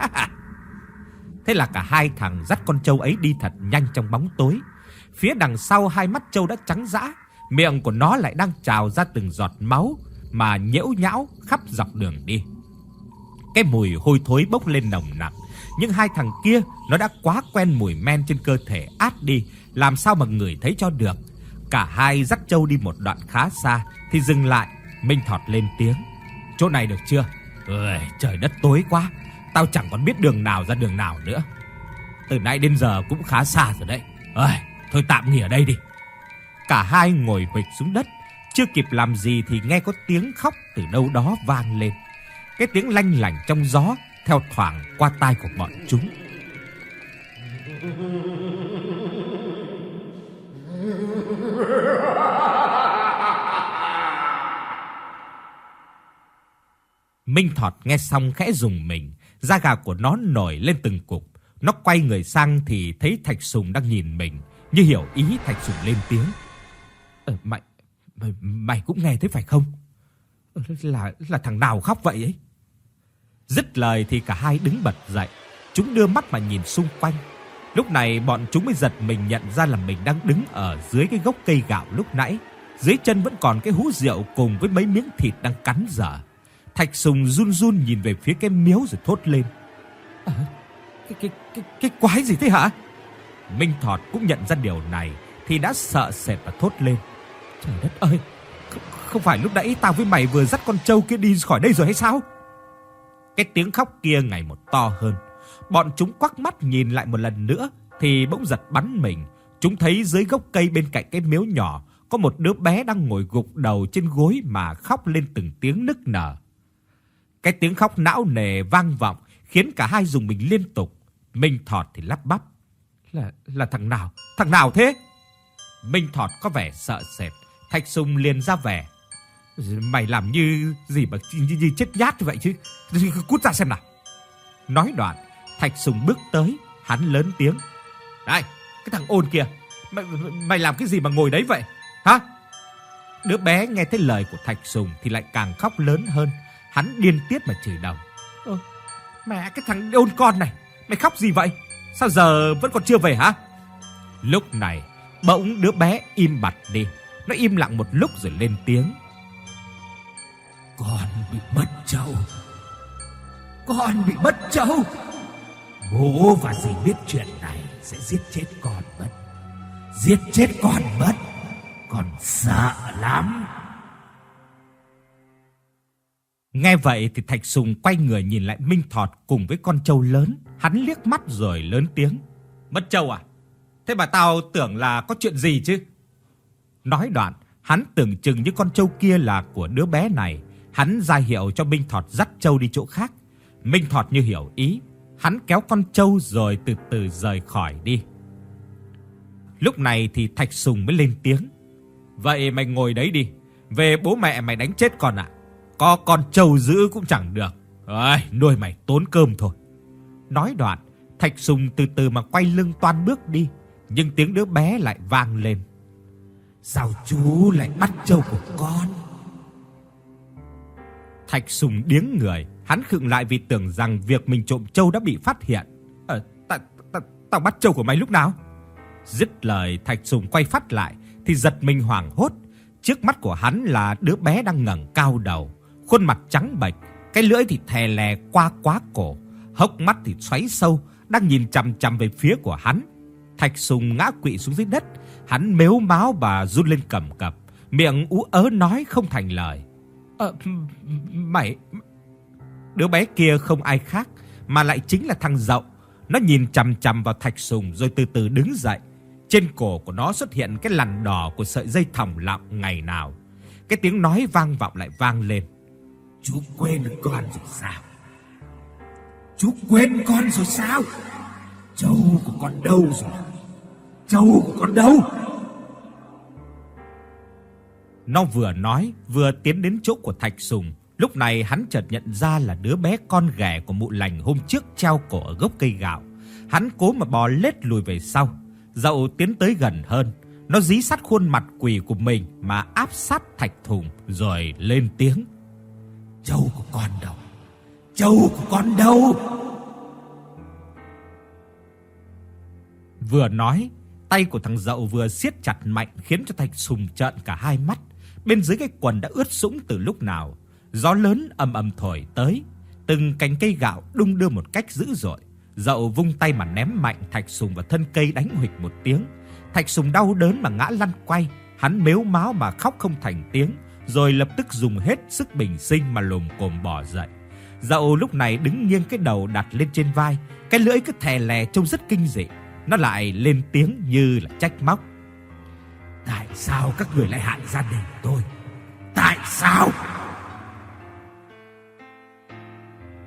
Thế là cả hai thằng dắt con trâu ấy đi thật nhanh trong bóng tối. Phía đằng sau hai mắt trâu đã trắng dã, miệng của nó lại đang trào ra từng giọt máu mà nhễu nhão khắp dọc đường đi. Cái mùi hôi thối bốc lên nồng nặc, nhưng hai thằng kia nó đã quá quen mùi men trên cơ thể át đi, làm sao mà ngửi thấy cho được. Cả hai dắt trâu đi một đoạn khá xa thì dừng lại. Minh Thọt lên tiếng. Chỗ này được chưa? Ơi, trời đất tối quá, tao chẳng còn biết đường nào ra đường nào nữa. Từ nãy đến giờ cũng khá xa rồi đấy. Ơi, thôi tạm nghỉ ở đây đi. Cả hai ngồi huỵch xuống đất. Chưa kịp làm gì thì nghe có tiếng khóc từ đâu đó vang lên. Cái tiếng lanh lảnh trong gió theo thoảng qua tai của bọn chúng. Minh Thọt nghe xong khẽ rùng mình, da gà của nó nổi lên từng cục. Nó quay người sang thì thấy Thạch Sùng đang nhìn mình, như hiểu ý. Thạch Sùng lên tiếng: "Ờ, mày, mày, mày cũng nghe thấy phải không? Là là thằng nào khóc vậy ấy?" Dứt lời thì cả hai đứng bật dậy. Chúng đưa mắt mà nhìn xung quanh. Lúc này bọn chúng mới giật mình nhận ra là mình đang đứng ở dưới cái gốc cây gạo lúc nãy. Dưới chân vẫn còn cái hũ rượu cùng với mấy miếng thịt đang cắn dở. Thạch Sùng run run nhìn về phía cái miếu rồi thốt lên: "À, cái cái cái cái quái gì thế hả?" Minh Thọt cũng nhận ra điều này thì đã sợ sệt và thốt lên: "Trời đất ơi, không, không phải lúc nãy tao với mày vừa dắt con trâu kia đi khỏi đây rồi hay sao?" Cái tiếng khóc kia ngày một to hơn. Bọn chúng quắc mắt nhìn lại một lần nữa thì bỗng giật bắn mình. Chúng thấy dưới gốc cây bên cạnh cái miếu nhỏ có một đứa bé đang ngồi gục đầu trên gối mà khóc lên từng tiếng nức nở. Cái tiếng khóc não nề vang vọng khiến cả hai rùng mình liên tục. Minh Thọt thì lắp bắp: Là là thằng nào? Thằng nào thế?" Minh Thọt có vẻ sợ sệt. Thạch Sùng liền ra vẻ: "Mày làm như gì mà như, như chết nhát vậy chứ? Cút ra xem nào." Nói đoạn, Thạch Sùng bước tới, hắn lớn tiếng: "Này, cái thằng ôn kia, mày, mày làm cái gì mà ngồi đấy vậy? Hả?" Đứa bé nghe thấy lời của Thạch Sùng thì lại càng khóc lớn hơn. Hắn điên tiết mà chửi đồng: "Ơ, mẹ cái thằng ôn con này, mày khóc gì vậy? Sao giờ vẫn còn chưa về hả?" Lúc này, bỗng đứa bé im bặt đi. Nó im lặng một lúc rồi lên tiếng: "Con bị mất trâu. Con bị mất trâu. Bố và dì biết chuyện này sẽ giết chết con mất. Giết chết con mất. Con sợ lắm." Nghe vậy thì Thạch Sùng quay người nhìn lại Minh Thọt cùng với con trâu lớn. Hắn liếc mắt rồi lớn tiếng: "Mất trâu à? Thế mà tao tưởng là có chuyện gì chứ." Nói đoạn, hắn tưởng chừng như con trâu kia là của đứa bé này. Hắn ra hiệu cho Minh Thọt dắt trâu đi chỗ khác. Minh Thọt như hiểu ý, hắn kéo con trâu rồi từ từ rời khỏi đi. Lúc này thì Thạch Sùng mới lên tiếng: "Vậy mày ngồi đấy đi, về bố mẹ mày đánh chết con ạ. À? Có con trâu giữ cũng chẳng được. Ơi, nuôi mày tốn cơm thôi." Nói đoạn, Thạch Sùng từ từ mà quay lưng toan bước đi, nhưng tiếng đứa bé lại vang lên: "Sao chú lại bắt trâu của con?" Thạch Sùng điếng người, hắn khựng lại vì tưởng rằng việc mình trộm trâu đã bị phát hiện. "Ờ, ta, ta, tao bắt trâu của mày lúc nào?" Dứt lời, Thạch Sùng quay phát lại thì giật mình hoảng hốt. Trước mắt của hắn là đứa bé đang ngẩng cao đầu, khuôn mặt trắng bệch, cái lưỡi thì thè lè qua quá cổ, hốc mắt thì xoáy sâu, đang nhìn chằm chằm về phía của hắn. Thạch Sùng ngã quỵ xuống dưới đất, hắn mếu máo và run lên cầm cập, miệng ú ớ nói không thành lời: "Ờ, mày..." Đứa bé kia không ai khác mà lại chính là thằng Dậu. Nó nhìn chằm chằm vào Thạch Sùng rồi từ từ đứng dậy. Trên cổ của nó xuất hiện cái lằn đỏ của sợi dây thòng lọng ngày nào. Cái tiếng nói vang vọng lại vang lên: "Chú quên con rồi sao? Chú quên con rồi sao? Trâu của con đâu rồi? Trâu của con đâu?" Nó vừa nói vừa tiến đến chỗ của Thạch Sùng. Lúc này hắn chợt nhận ra là đứa bé con ghẻ của mụ lành hôm trước treo cổ ở gốc cây gạo. Hắn cố mà bò lết lùi về sau. Dậu tiến tới gần hơn, nó dí sát khuôn mặt quỷ của mình mà áp sát Thạch Sùng rồi lên tiếng: "Trâu của con đâu? Trâu của con đâu?" Vừa nói, tay của thằng Dậu vừa siết chặt mạnh khiến cho Thạch Sùng trợn cả hai mắt. Bên dưới cái quần đã ướt sũng từ lúc nào. Gió lớn ầm ầm thổi tới, từng cành cây gạo đung đưa một cách dữ dội. Dậu vung tay mà ném mạnh Thạch Sùng vào thân cây, đánh huỵch một tiếng. Thạch Sùng đau đớn mà ngã lăn quay, hắn mếu máo mà khóc không thành tiếng, rồi lập tức dùng hết sức bình sinh mà lồm cồm bò dậy. Dậu lúc này đứng nghiêng cái đầu đặt lên trên vai, cái lưỡi cứ thè lè trông rất kinh dị. Nó lại lên tiếng như là trách móc: "Tại sao các người lại hại gia đình tôi? Tại sao?"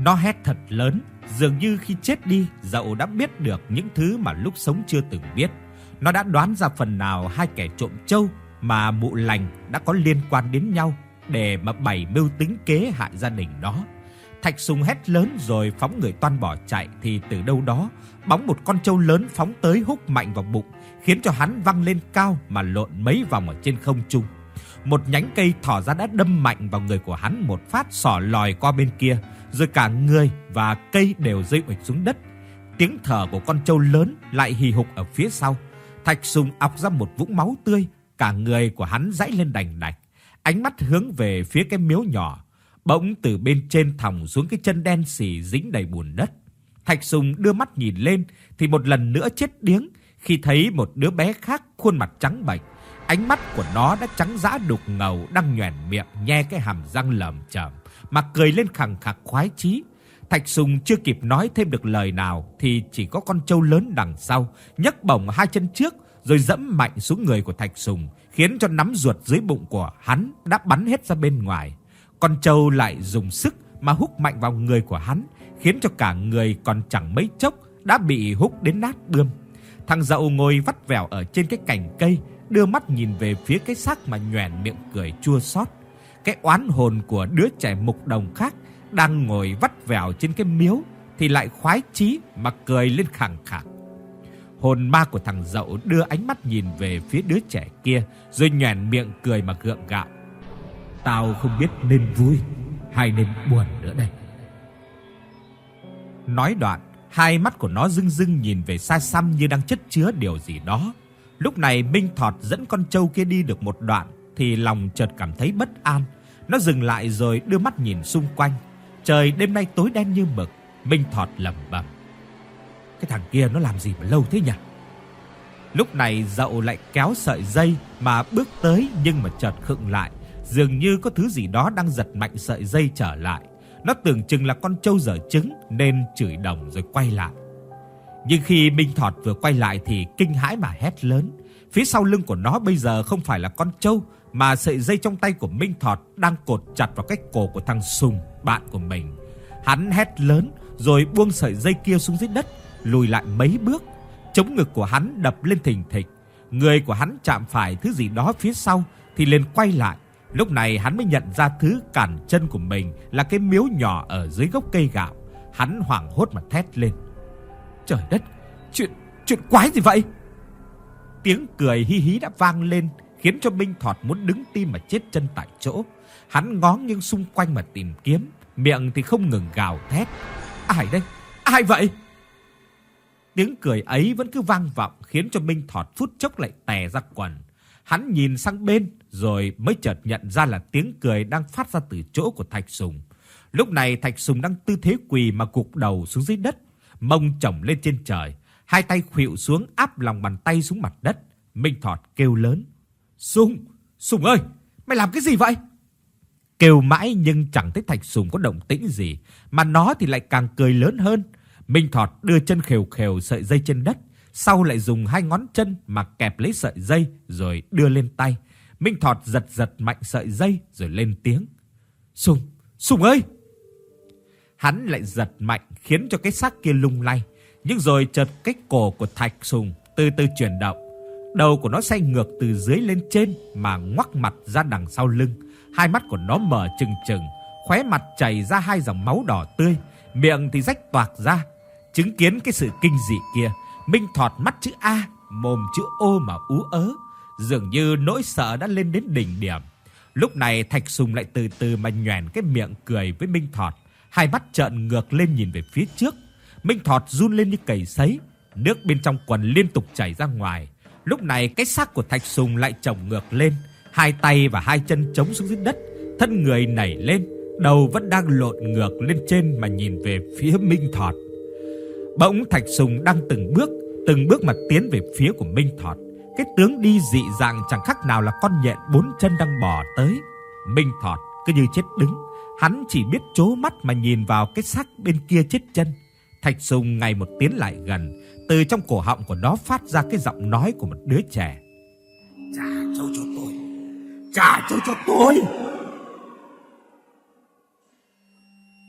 Nó hét thật lớn, dường như khi chết đi, Dậu đã biết được những thứ mà lúc sống chưa từng biết. Nó đã đoán ra phần nào hai kẻ trộm trâu mà Mụ Lành đã có liên quan đến nhau để mà bày mưu tính kế hại gia đình nó. Thạch Sùng hét lớn rồi phóng người toan bỏ chạy thì từ đâu đó, bóng một con trâu lớn phóng tới húc mạnh vào bụng, khiến cho hắn văng lên cao mà lộn mấy vòng ở trên không trung. Một nhánh cây thỏ ra đã đâm mạnh vào người của hắn một phát, xỏ lòi qua bên kia, rồi cả người và cây đều rơi ụịch xuống đất. Tiếng thở của con trâu lớn lại hì hục ở phía sau. Thạch Sùng ọc ra một vũng máu tươi, cả người của hắn giãy lên đành đạch, ánh mắt hướng về phía cái miếu nhỏ. Bỗng từ bên trên thòng xuống cái chân đen sì dính đầy bùn đất. Thạch Sùng đưa mắt nhìn lên thì một lần nữa chết điếng khi thấy một đứa bé khác khuôn mặt trắng bệch. Ánh mắt của nó đã trắng dã đục ngầu, đang nhoẻn miệng nhe cái hàm răng lởm chởm mà cười lên khằng khặc khoái chí. Thạch Sùng chưa kịp nói thêm được lời nào thì chỉ có con trâu lớn đằng sau nhấc bổng hai chân trước rồi dẫm mạnh xuống người của Thạch Sùng, khiến cho nắm ruột dưới bụng của hắn đã bắn hết ra bên ngoài. Con trâu lại dùng sức mà húc mạnh vào người của hắn, khiến cho cả người còn chẳng mấy chốc đã bị húc đến nát bươm. Thằng Dậu ngồi vắt vẻo ở trên cái cành cây, đưa mắt nhìn về phía cái xác mà nhoẻn miệng cười chua xót. Cái oán hồn của đứa trẻ mục đồng khác đang ngồi vắt vẻo trên cái miếu thì lại khoái chí mà cười lên khằng khặc. Hồn ma của thằng Dậu đưa ánh mắt nhìn về phía đứa trẻ kia, rồi nhoẻn miệng cười mà gượng gạo. Tao không biết nên vui hay nên buồn nữa đây. Nói đoạn, hai mắt của nó rưng rưng nhìn về xa xăm như đang chất chứa điều gì đó. Lúc này Minh Thọt dẫn con trâu kia đi được một đoạn thì lòng chợt cảm thấy bất an. Nó dừng lại rồi đưa mắt nhìn xung quanh. Trời đêm nay tối đen như mực. Minh Thọt lẩm bẩm: cái thằng kia nó làm gì mà lâu thế nhỉ? Lúc này Dậu lại kéo sợi dây mà bước tới, nhưng mà chợt khựng lại, dường như có thứ gì đó đang giật mạnh sợi dây trở lại. Nó tưởng chừng là con trâu dở trứng nên chửi đồng rồi quay lại. Nhưng khi Minh Thọt vừa quay lại thì kinh hãi mà hét lớn. Phía sau lưng của nó bây giờ không phải là con trâu, mà sợi dây trong tay của Minh Thọt đang cột chặt vào cái cổ của thằng Sùng, bạn của mình. Hắn hét lớn rồi buông sợi dây kia xuống dưới đất, lùi lại mấy bước. Chống ngực của hắn đập lên thình thịch. Người của hắn chạm phải thứ gì đó phía sau thì liền quay lại. Lúc này hắn mới nhận ra thứ cản chân của mình là cái miếu nhỏ ở dưới gốc cây gạo. Hắn hoảng hốt mà thét lên: trời đất, chuyện chuyện quái gì vậy? Tiếng cười hi hí đã vang lên, khiến cho Minh Thọt muốn đứng tim mà chết chân tại chỗ. Hắn ngó nghiêng xung quanh mà tìm kiếm, miệng thì không ngừng gào thét: ai đây? Ai vậy? Tiếng cười ấy vẫn cứ vang vọng, khiến cho Minh Thọt phút chốc lại tè ra quần. Hắn nhìn sang bên rồi mới chợt nhận ra là tiếng cười đang phát ra từ chỗ của Thạch Sùng. Lúc này Thạch Sùng đang tư thế quỳ mà gục đầu xuống dưới đất, mông chổng lên trên trời, hai tay khuỵu xuống áp lòng bàn tay xuống mặt đất. Minh Thọt kêu lớn: Sùng, Sùng ơi, mày làm cái gì vậy? Kêu mãi nhưng chẳng thấy Thạch Sùng có động tĩnh gì, mà nó thì lại càng cười lớn hơn. Minh Thọt đưa chân khều khều sợi dây trên đất, sau lại dùng hai ngón chân mà kẹp lấy sợi dây rồi đưa lên tay. Minh Thọt giật giật mạnh sợi dây rồi lên tiếng: Sùng, Sùng ơi! Hắn lại giật mạnh khiến cho cái xác kia lung lay, nhưng rồi chợt cái cổ của Thạch Sùng từ từ chuyển động. Đầu của nó xoay ngược từ dưới lên trên mà ngoắc mặt ra đằng sau lưng. Hai mắt của nó mở trừng trừng, khóe mặt chảy ra hai dòng máu đỏ tươi, miệng thì rách toạc ra. Chứng kiến cái sự kinh dị kia, Minh Thọt mắt chữ A, mồm chữ O mà ú ớ, dường như nỗi sợ đã lên đến đỉnh điểm. Lúc này Thạch Sùng lại từ từ mà nhoẻn cái miệng cười với Minh Thọt, hai mắt trợn ngược lên nhìn về phía trước. Minh Thọt run lên như cầy sấy, nước bên trong quần liên tục chảy ra ngoài. Lúc này cái xác của Thạch Sùng lại chồng ngược lên, hai tay và hai chân chống xuống dưới đất, thân người nảy lên, đầu vẫn đang lộn ngược lên trên mà nhìn về phía Minh Thọt. Bỗng Thạch Sùng đang từng bước, từng bước mà tiến về phía của Minh Thọt. Cái tướng đi dị dạng chẳng khác nào là con nhện bốn chân đang bò tới. Minh Thọt cứ như chết đứng, hắn chỉ biết trố mắt mà nhìn vào cái xác bên kia chết chân. Thạch Sùng ngày một tiến lại gần, từ trong cổ họng của nó phát ra cái giọng nói của một đứa trẻ: trả trâu cho tôi, trả trâu cho tôi.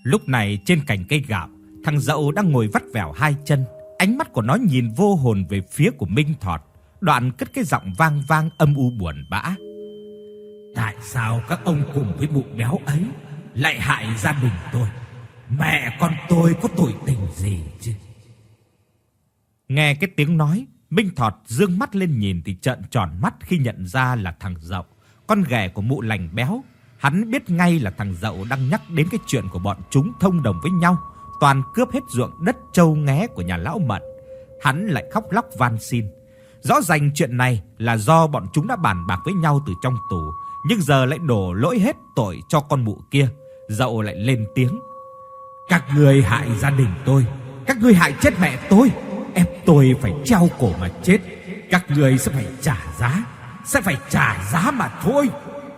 Lúc này trên cành cây gạo, thằng Dậu đang ngồi vắt vẻo hai chân, ánh mắt của nó nhìn vô hồn về phía của Minh Thọt, đoạn cất cái giọng vang vang âm u buồn bã. Tại sao các ông cùng với mụ béo ấy lại hại gia đình tôi? Mẹ con tôi có tội tình gì chứ? Nghe cái tiếng nói, Minh Thọt dương mắt lên nhìn thì trợn tròn mắt khi nhận ra là thằng Dậu, con ghẻ của mụ lành béo. Hắn biết ngay là thằng Dậu đang nhắc đến cái chuyện của bọn chúng thông đồng với nhau, toàn cướp hết ruộng đất trâu nghé của nhà lão Mận. Hắn lại khóc lóc van xin. Rõ ràng chuyện này là do bọn chúng đã bàn bạc với nhau từ trong tù, nhưng giờ lại đổ lỗi hết tội cho con mụ kia. Dậu lại lên tiếng. Các ngươi hại gia đình tôi, các ngươi hại chết mẹ tôi, ép tôi phải treo cổ mà chết. Các ngươi sẽ phải trả giá, sẽ phải trả giá mà thôi.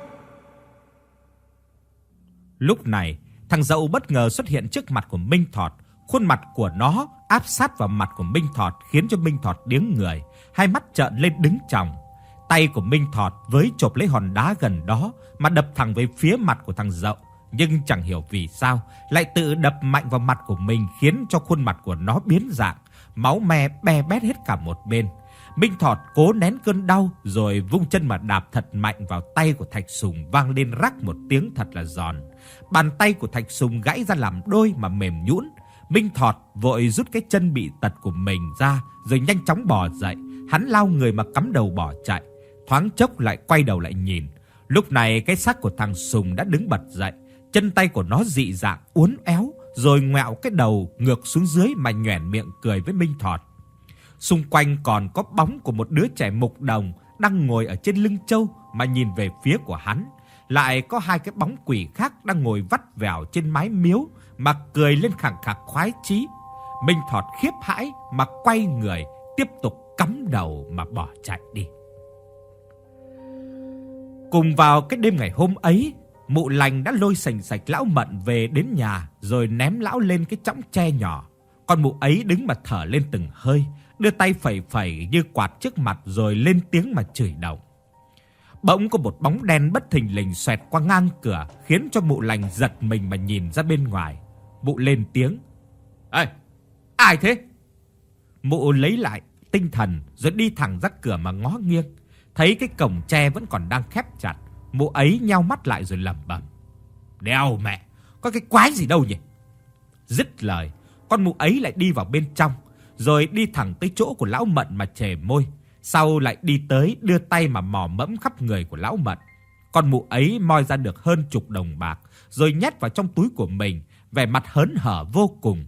Lúc này, thằng Dậu bất ngờ xuất hiện trước mặt của Minh Thọt. Khuôn mặt của nó áp sát vào mặt của Minh Thọt khiến cho Minh Thọt điếng người, hai mắt trợn lên đứng tròng. Tay của Minh Thọt với chộp lấy hòn đá gần đó mà đập thẳng về phía mặt của thằng Dậu, nhưng chẳng hiểu vì sao lại tự đập mạnh vào mặt của mình, khiến cho khuôn mặt của nó biến dạng, máu me be bét hết cả một bên. Minh Thọt cố nén cơn đau rồi vung chân mà đạp thật mạnh vào tay của Thạch Sùng, vang lên rắc một tiếng thật là giòn. Bàn tay của Thạch Sùng gãy ra làm đôi mà mềm nhũn. Minh Thọt vội rút cái chân bị tật của mình ra rồi nhanh chóng bò dậy. Hắn lao người mà cắm đầu bỏ chạy. Thoáng chốc lại quay đầu lại nhìn. Lúc này cái xác của thằng Sùng đã đứng bật dậy, chân tay của nó dị dạng uốn éo, rồi ngoẹo cái đầu ngược xuống dưới mà nhoẻn miệng cười với Minh Thọt. Xung quanh còn có bóng của một đứa trẻ mục đồng đang ngồi ở trên lưng trâu mà nhìn về phía của hắn. Lại có hai cái bóng quỷ khác đang ngồi vắt vẻo trên mái miếu mà cười lên khẳng khặc khoái chí. Minh Thọt khiếp hãi mà quay người tiếp tục cắm đầu mà bỏ chạy đi. Cùng vào cái đêm ngày hôm ấy, mụ lành đã lôi sành sạch lão Mận về đến nhà rồi ném lão lên cái chõng tre nhỏ. Con mụ ấy đứng mà thở lên từng hơi, đưa tay phẩy phẩy như quạt trước mặt rồi lên tiếng mà chửi động. Bỗng có một bóng đen bất thình lình xoẹt qua ngang cửa, khiến cho mụ lành giật mình mà nhìn ra bên ngoài. Mụ lên tiếng. Ê, ai thế? Mụ lấy lại tinh thần rồi đi thẳng ra cửa mà ngó nghiêng. Thấy cái cổng tre vẫn còn đang khép chặt, mụ ấy nheo mắt lại rồi lẩm bẩm. Đeo mẹ, có cái quái gì đâu nhỉ? Dứt lời, con mụ ấy lại đi vào bên trong, rồi đi thẳng tới chỗ của lão Mận mà chề môi. Sau lại đi tới đưa tay mà mò mẫm khắp người của lão Mận. Con mụ ấy moi ra được hơn chục đồng bạc, rồi nhét vào trong túi của mình, vẻ mặt hớn hở vô cùng.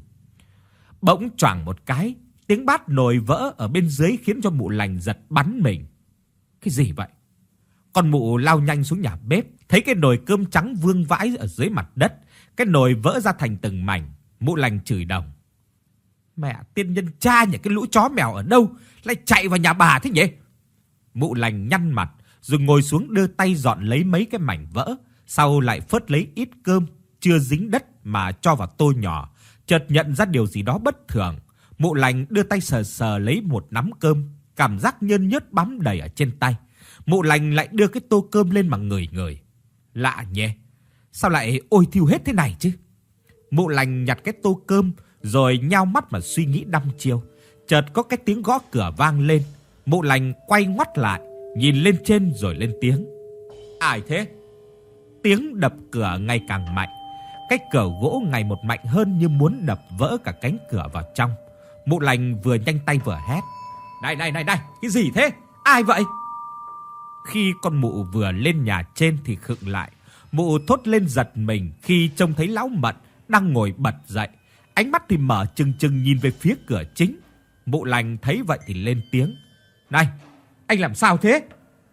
Bỗng choảng một cái, tiếng bát nồi vỡ ở bên dưới khiến cho mụ lành giật bắn mình. Cái gì vậy? Con mụ lao nhanh xuống nhà bếp, thấy cái nồi cơm trắng vương vãi ở dưới mặt đất, cái nồi vỡ ra thành từng mảnh. Mụ lành chửi đồng. Mẹ tiên nhân cha nhà, cái lũ chó mèo ở đâu lại chạy vào nhà bà thế nhỉ? Mụ lành nhăn mặt rồi ngồi xuống đưa tay dọn lấy mấy cái mảnh vỡ, sau lại phớt lấy ít cơm chưa dính đất mà cho vào tô nhỏ. Chợt nhận ra điều gì đó bất thường, mụ lành đưa tay sờ sờ lấy một nắm cơm, cảm giác nhơn nhớt bám đầy ở trên tay. Mụ lành lại đưa cái tô cơm lên mà ngửi ngửi. Lạ nhỉ, sao lại ôi thiêu hết thế này chứ? Mụ lành nhặt cái tô cơm rồi nhao mắt mà suy nghĩ đăm chiêu. Chợt có cái tiếng gõ cửa vang lên. Mụ lành quay ngoắt lại, nhìn lên trên rồi lên tiếng. Ai thế? Tiếng đập cửa ngày càng mạnh. Cái cửa gỗ ngày một mạnh hơn, như muốn đập vỡ cả cánh cửa vào trong. Mụ lành vừa nhanh tay vừa hét. Này này này này, cái gì thế? Ai vậy? Khi con mụ vừa lên nhà trên thì khựng lại. Mụ thốt lên giật mình khi trông thấy lão Mận đang ngồi bật dậy, ánh mắt thì mở trừng trừng nhìn về phía cửa chính. Mụ lành thấy vậy thì lên tiếng. Này, anh làm sao thế?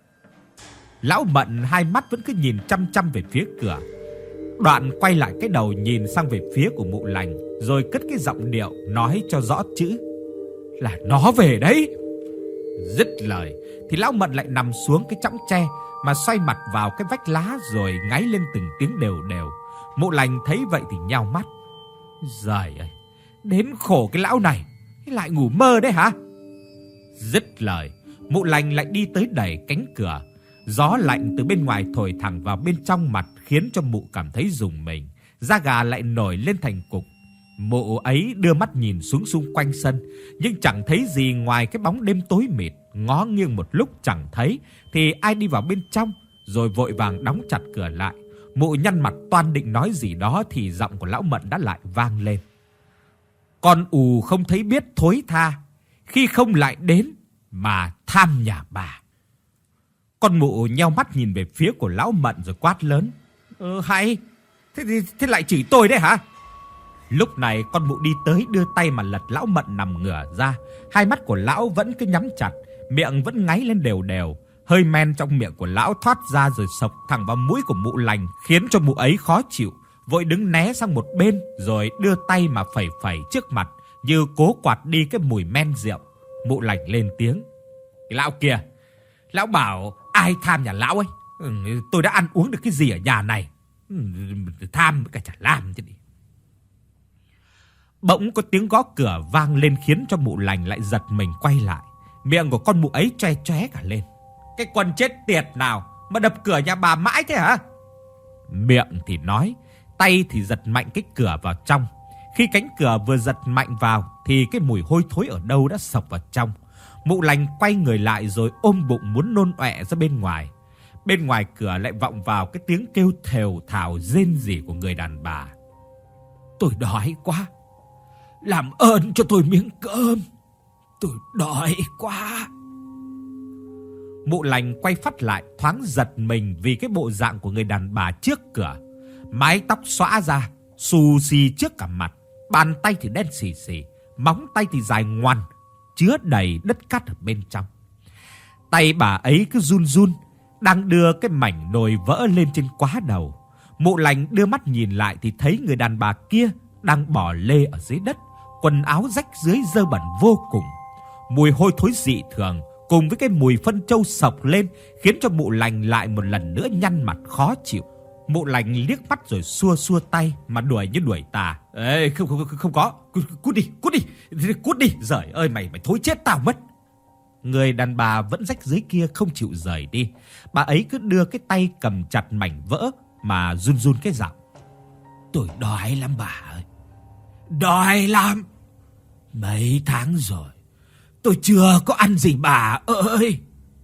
Lão Mận hai mắt vẫn cứ nhìn chăm chăm về phía cửa, đoạn quay lại cái đầu nhìn sang về phía của mụ lành, rồi cất cái giọng điệu nói cho rõ chữ. Là nó về đấy. Dứt lời thì lão Mận lại nằm xuống cái chõng tre mà xoay mặt vào cái vách lá rồi ngáy lên từng tiếng đều đều. Mụ lành thấy vậy thì nhao mắt. Giời ơi, đến khổ cái lão này, lại ngủ mơ đấy hả? Dứt lời, mụ lành lại đi tới đẩy cánh cửa. Gió lạnh từ bên ngoài thổi thẳng vào bên trong mặt khiến cho mụ cảm thấy rùng mình. da gà lại nổi lên thành cục. Mụ ấy đưa mắt nhìn xuống xung quanh sân, nhưng chẳng thấy gì ngoài cái bóng đêm tối mịt. Ngó nghiêng một lúc chẳng thấy thì ai đi vào bên trong, rồi vội vàng đóng chặt cửa lại. Mụ nhăn mặt toan định nói gì đó thì giọng của lão Mận đã lại vang lên: "Con ù không thấy biết thối tha, khi không lại đến mà tham nhà bà." Con mụ nheo mắt nhìn về phía của lão Mận rồi quát lớn: "Ờ hay, thế thì thế lại chửi tôi đấy hả?" Lúc này con mụ đi tới đưa tay mà lật lão Mận nằm ngửa ra. Hai mắt của lão vẫn cứ nhắm chặt, miệng vẫn ngáy lên đều đều. Hơi men trong miệng của lão thoát ra rồi xộc thẳng vào mũi của mụ lành, khiến cho mụ ấy khó chịu, vội đứng né sang một bên rồi đưa tay mà phẩy phẩy trước mặt như cố quạt đi cái mùi men rượu. Mụ lành lên tiếng: "Cái lão kia, lão bảo ai tham nhà lão ấy. Ừ, tôi đã ăn uống được cái gì ở nhà này. Ừ, tham cả chả làm chứ đi." Bỗng có tiếng gõ cửa vang lên khiến cho mụ lành lại giật mình quay lại. Miệng của con mụ ấy choe choé cả lên: "Cái quần chết tiệt nào mà đập cửa nhà bà mãi thế hả?" Miệng thì nói, tay thì giật mạnh cái cửa vào trong. Khi cánh cửa vừa giật mạnh vào thì cái mùi hôi thối ở đâu đã xộc vào trong. Mụ lành quay người lại rồi ôm bụng muốn nôn ọe ra bên ngoài. Bên ngoài cửa lại vọng vào cái tiếng kêu thều thào rên rỉ của người đàn bà: "Tôi đói quá, làm ơn cho tôi miếng cơm, tôi đói quá." Mụ lành quay phắt lại thoáng giật mình vì cái bộ dạng của người đàn bà trước cửa. Mái tóc xõa ra, xù xì trước cả mặt, bàn tay thì đen xì xì, móng tay thì dài ngoằn, chứa đầy đất cát ở bên trong. Tay bà ấy cứ run run, đang đưa cái mảnh nồi vỡ lên trên quá đầu. Mụ lành đưa mắt nhìn lại thì thấy người đàn bà kia đang bò lê ở dưới đất, quần áo rách rưới dơ bẩn vô cùng. Mùi hôi thối dị thường cùng với cái mùi phân trâu sộc lên khiến cho mụ lành lại một lần nữa nhăn mặt khó chịu. Mụ lành liếc mắt rồi xua xua tay mà đuổi như đuổi tà: "Ê, không không không có, cút đi, cút đi, cút đi, giời ơi mày mày thối chết tao mất." Người đàn bà vẫn rách rưới kia không chịu rời đi. Bà ấy cứ đưa cái tay cầm chặt mảnh vỡ mà run run cái giọng: "Tôi đói lắm bà ơi, đói lắm. Mấy tháng rồi tôi chưa có ăn gì bà ơi."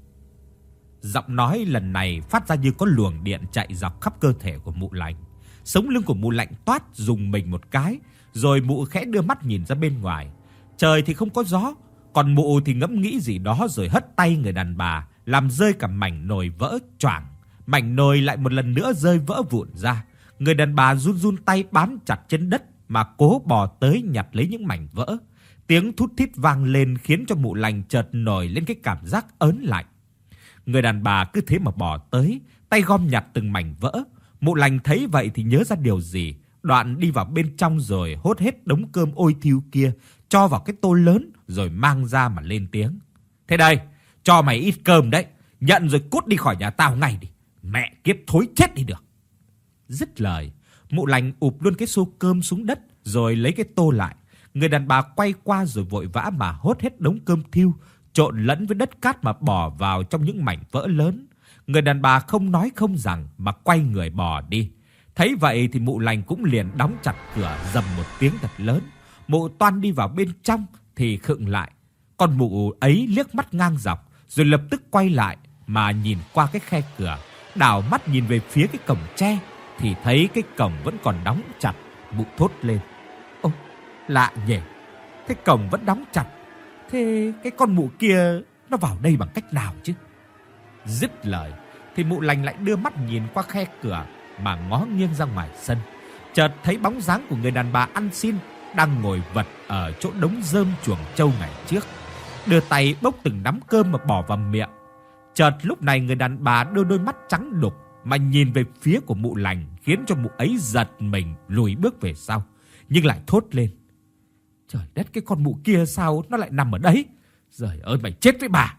Giọng nói lần này phát ra như có luồng điện chạy dọc khắp cơ thể của mụ lành. Sống lưng của mụ lạnh toát rùng mình một cái, rồi mụ khẽ đưa mắt nhìn ra bên ngoài. Trời thì không có gió, còn mụ thì ngẫm nghĩ gì đó rồi hất tay người đàn bà, làm rơi cả mảnh nồi vỡ choảng. Mảnh nồi lại một lần nữa rơi vỡ vụn ra. Người đàn bà run run tay bám chặt trên đất mà cố bò tới nhặt lấy những mảnh vỡ. Tiếng thút thít vang lên khiến cho mụ lành chợt nổi lên cái cảm giác ớn lạnh. Người đàn bà cứ thế mà bò tới, tay gom nhặt từng mảnh vỡ. Mụ lành thấy vậy thì nhớ ra điều gì, đoạn đi vào bên trong rồi hốt hết đống cơm ôi thiu kia, cho vào cái tô lớn rồi mang ra mà lên tiếng: "Thế đây, cho mày ít cơm đấy, nhận rồi cút đi khỏi nhà tao ngay đi, mẹ kiếp thối chết đi được." Dứt lời, mụ lành ụp luôn cái xô cơm xuống đất rồi lấy cái tô lại. Người đàn bà quay qua rồi vội vã mà hốt hết đống cơm thiu trộn lẫn với đất cát mà bỏ vào trong những mảnh vỡ lớn. Người đàn bà không nói không rằng mà quay người bỏ đi. Thấy vậy thì mụ lành cũng liền đóng chặt cửa rầm một tiếng thật lớn. Mụ toan đi vào bên trong thì khựng lại. Con mụ ấy liếc mắt ngang dọc rồi lập tức quay lại mà nhìn qua cái khe cửa, đảo mắt nhìn về phía cái cổng tre thì thấy cái cổng vẫn còn đóng chặt. Mụ thốt lên: "Ô, lạ nhỉ, cái cổng vẫn đóng chặt. Thế cái con mụ kia nó vào đây bằng cách nào chứ?" Dứt lời thì mụ lành lại đưa mắt nhìn qua khe cửa mà ngó nghiêng ra ngoài sân. Chợt thấy bóng dáng của người đàn bà ăn xin đang ngồi vật ở chỗ đống rơm chuồng trâu ngày trước, đưa tay bốc từng nắm cơm mà bỏ vào miệng. Chợt lúc này người đàn bà đưa đôi mắt trắng đục mà nhìn về phía của mụ lành, khiến cho mụ ấy giật mình lùi bước về sau, nhưng lại thốt lên: "Trời đất, cái con mụ kia sao nó lại nằm ở đấy? Giời ơi mày chết với bà."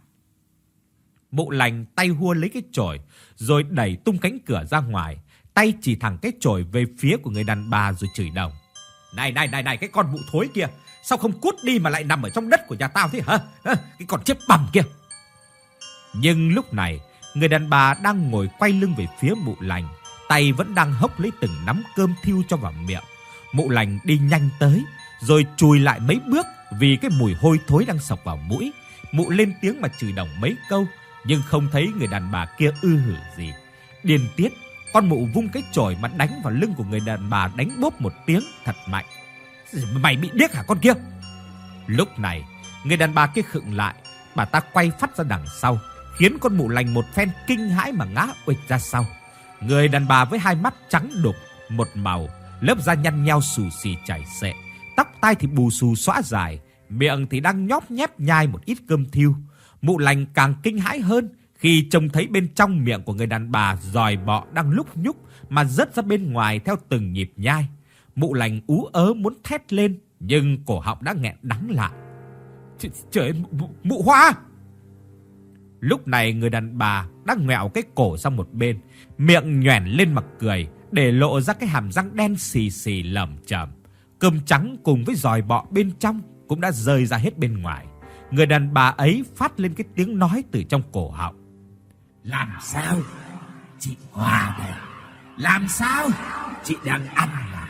Mụ lành tay hua lấy cái chổi rồi đẩy tung cánh cửa ra ngoài, tay chỉ thẳng cái chổi về phía của người đàn bà rồi chửi đồng: "Này này này này, cái con mụ thối kia, sao không cút đi mà lại nằm ở trong đất của nhà tao thế hả? Hả? Cái con chết bầm kia." Nhưng lúc này, người đàn bà đang ngồi quay lưng về phía mụ lành, tay tay vẫn đang hốc lấy từng nắm cơm thiêu cho vào miệng. Mụ Lành đi nhanh tới, rồi chùi lại mấy bước vì cái mùi hôi thối đang xộc vào mũi. Mụ lên tiếng mà chửi đồng mấy câu, nhưng không thấy người đàn bà kia ư hử gì. Điên tiết, con mụ vung cái chổi mà đánh vào lưng của người đàn bà, đánh bốp một tiếng thật mạnh. Mày bị điếc hả con kia? Lúc này, người đàn bà kia khựng lại, bà ta quay phắt ra đằng sau, khiến con mụ Lành một phen kinh hãi mà ngã uịch ra sau. Người đàn bà với hai mắt trắng đục, một màu, lớp da nhăn nheo xù xì chảy xệ, tóc tai thì bù xù xõa dài, miệng thì đang nhóp nhép nhai một ít cơm thiêu. Mụ Lành càng kinh hãi hơn khi trông thấy bên trong miệng của người đàn bà giòi bọ đang lúc nhúc mà rớt ra bên ngoài theo từng nhịp nhai. Mụ Lành ú ớ muốn thét lên, nhưng cổ họng đã nghẹn đắng lại. Trời ơi, mụ, mụ Hoa! Lúc này người đàn bà đã ngoẹo cái cổ sang một bên, miệng nhoẻn lên mà cười, để lộ ra cái hàm răng đen xì xì lởm chởm. Cơm trắng cùng với giòi bọ bên trong cũng đã rơi ra hết bên ngoài. Người đàn bà ấy phát lên cái tiếng nói từ trong cổ họng. Làm sao? Chị Hoa đây. Làm sao? Chị đang ăn mà.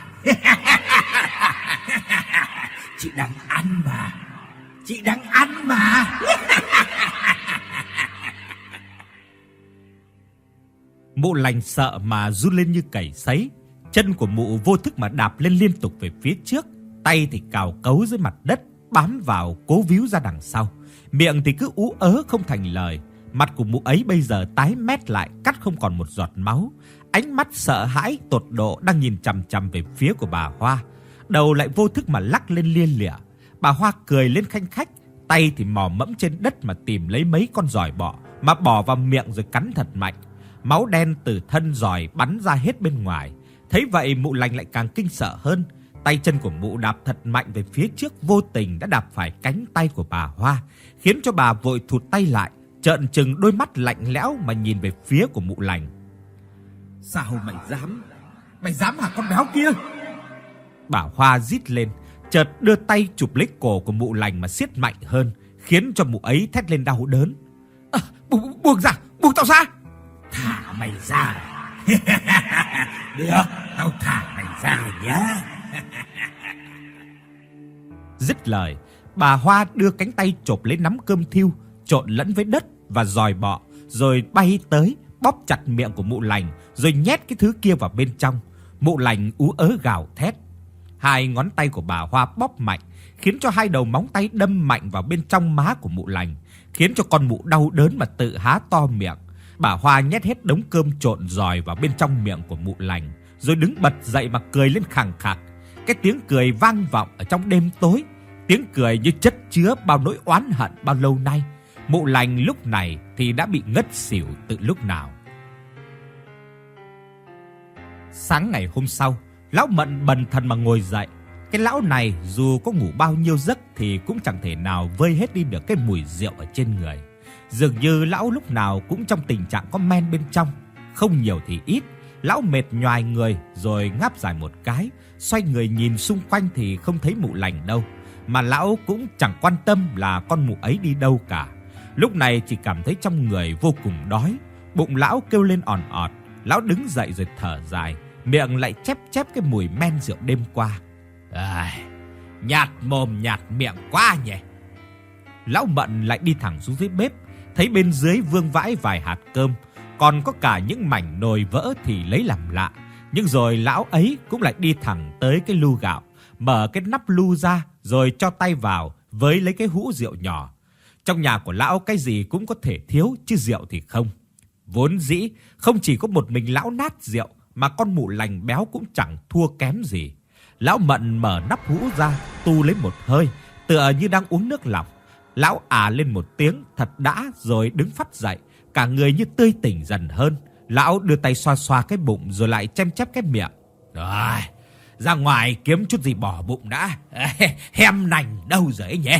Chị đang ăn mà. Chị đang ăn mà. Mụ Lành sợ mà run lên như cầy sấy. Chân của mụ vô thức mà đạp lên liên tục về phía trước, tay thì cào cấu dưới mặt đất, bám vào cố víu ra đằng sau. Miệng thì cứ ú ớ không thành lời. Mặt của mụ ấy bây giờ tái mét lại, cắt không còn một giọt máu. Ánh mắt sợ hãi tột độ đang nhìn chằm chằm về phía của bà Hoa. Đầu lại vô thức mà lắc lên lia lịa. Bà Hoa cười lên khanh khách, tay thì mò mẫm trên đất mà tìm lấy mấy con giòi bọ mà bỏ vào miệng rồi cắn thật mạnh. Máu đen từ thân giòi bắn ra hết bên ngoài. Thấy vậy mụ Lành lại càng kinh sợ hơn. Tay chân của mụ đạp thật mạnh về phía trước, vô tình đã đạp phải cánh tay của bà Hoa, khiến cho bà vội thụt tay lại, trợn trừng đôi mắt lạnh lẽo mà nhìn về phía của mụ Lành. Sao mày dám? Mày dám hả con béo kia? Bà Hoa rít lên, chợt đưa tay chụp lấy cổ của mụ Lành mà siết mạnh hơn, khiến cho mụ ấy thét lên đau đớn. À, bu, bu, buông ra, buông tao ra. Thả mày ra. Được, tao thả mày ra nhá. Dứt lời, bà Hoa đưa cánh tay chộp lấy nắm cơm thiêu trộn lẫn với đất và giòi bọ, rồi bay tới bóp chặt miệng của mụ Lành, rồi nhét cái thứ kia vào bên trong. Mụ Lành ú ớ gào thét. Hai ngón tay của bà Hoa bóp mạnh, khiến cho hai đầu móng tay đâm mạnh vào bên trong má của mụ Lành, khiến cho con mụ đau đớn mà tự há to miệng. Bà Hoa nhét hết đống cơm trộn giòi vào bên trong miệng của mụ Lành, rồi đứng bật dậy mà cười lên khàn khạc. Cái tiếng cười vang vọng ở trong đêm tối, tiếng cười như chất chứa bao nỗi oán hận bao lâu nay. Mụ Lành lúc này thì đã bị ngất xỉu từ lúc nào. Sáng ngày hôm sau, lão Mận bần thần mà ngồi dậy. Cái lão này dù có ngủ bao nhiêu giấc thì cũng chẳng thể nào vơi hết đi được cái mùi rượu ở trên người. Dường như lão lúc nào cũng trong tình trạng có men bên trong, không nhiều thì ít. Lão mệt nhoài người rồi ngáp dài một cái, xoay người nhìn xung quanh thì không thấy mụ Lành đâu, mà lão cũng chẳng quan tâm là con mụ ấy đi đâu cả. Lúc này chỉ cảm thấy trong người vô cùng đói, bụng lão kêu lên òn ọt. Lão đứng dậy rồi thở dài, miệng lại chép chép cái mùi men rượu đêm qua. À, nhạt mồm nhạt miệng quá nhỉ. Lão Mận lại đi thẳng xuống dưới bếp, thấy bên dưới vương vãi vài hạt cơm, còn có cả những mảnh nồi vỡ thì lấy làm lạ. Nhưng rồi lão ấy cũng lại đi thẳng tới cái lu gạo, mở cái nắp lu ra rồi cho tay vào với lấy cái hũ rượu nhỏ. Trong nhà của lão cái gì cũng có thể thiếu, chứ rượu thì không. Vốn dĩ không chỉ có một mình lão nát rượu, mà con mụ Lành béo cũng chẳng thua kém gì. Lão Mận mở nắp hũ ra, tu lấy một hơi, tựa như đang uống nước lọc. Lão à lên một tiếng thật đã rồi đứng phắt dậy, cả người như tươi tỉnh dần hơn. Lão đưa tay xoa xoa cái bụng rồi lại chém chép cái miệng. Rồi, ra ngoài kiếm chút gì bỏ bụng đã. Hem nành đâu rồi nhỉ?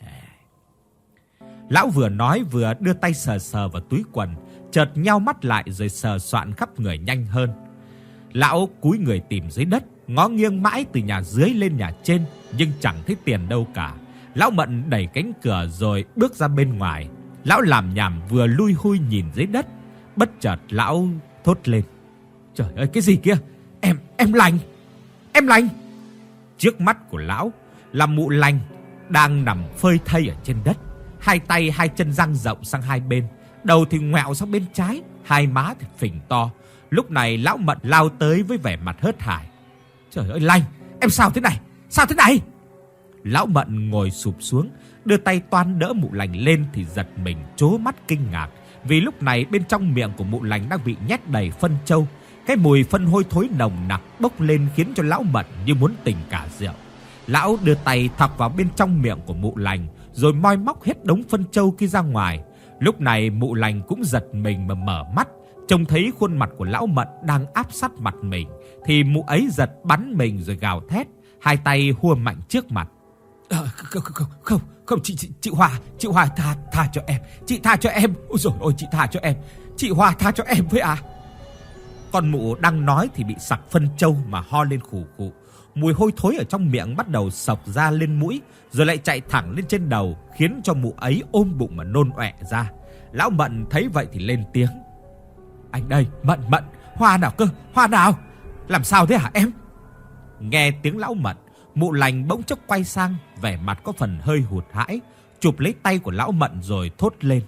Lão vừa nói vừa đưa tay sờ sờ vào túi quần, chợt nheo mắt lại rồi sờ soạn khắp người nhanh hơn. Lão cúi người tìm dưới đất, ngó nghiêng mãi từ nhà dưới lên nhà trên, nhưng chẳng thấy tiền đâu cả. Lão Mận đẩy cánh cửa rồi bước ra bên ngoài. Lão làm nhảm vừa lui hui nhìn dưới đất. Bất chợt lão thốt lên. Trời ơi, cái gì kia? Em, em lành, em lành. Trước mắt của lão là mụ lành đang nằm phơi thây ở trên đất, hai tay hai chân dang rộng sang hai bên, đầu thì ngoẹo sang bên trái, hai má thì phình to. Lúc này lão Mận lao tới với vẻ mặt hớt hải. Trời ơi Lành, em sao thế này? Sao thế này? Lão Mận ngồi sụp xuống, đưa tay toan đỡ mụ Lành lên thì giật mình trố mắt kinh ngạc, vì lúc này bên trong miệng của mụ Lành đang bị nhét đầy phân trâu. Cái mùi phân hôi thối nồng nặc bốc lên khiến cho lão Mận như muốn tỉnh cả rượu. Lão đưa tay thọc vào bên trong miệng của mụ Lành, rồi moi móc hết đống phân trâu kia ra ngoài. Lúc này mụ Lành cũng giật mình mà mở mắt, trông thấy khuôn mặt của lão Mận đang áp sát mặt mình, thì mụ ấy giật bắn mình rồi gào thét, hai tay hua mạnh trước mặt. À, không, không, không, không, chị, chị, chị Hòa, chị Hòa tha, tha cho em, chị tha cho em, ôi dồi ôi, chị tha cho em, chị Hòa tha cho em với à. Con mụ đang nói thì bị sặc phân trâu mà ho lên khủ khụ, mùi hôi thối ở trong miệng bắt đầu xộc ra lên mũi, rồi lại chạy thẳng lên trên đầu, khiến cho mụ ấy ôm bụng mà nôn ọe ra. Lão Mận thấy vậy thì lên tiếng. Anh đây, Mận, Mận, Hoa nào cơ, Hoa nào? Làm sao thế hả em? Nghe tiếng lão Mận, mụ Lành bỗng chốc quay sang, vẻ mặt có phần hơi hụt hẫng, chụp lấy tay của lão Mận rồi thốt lên.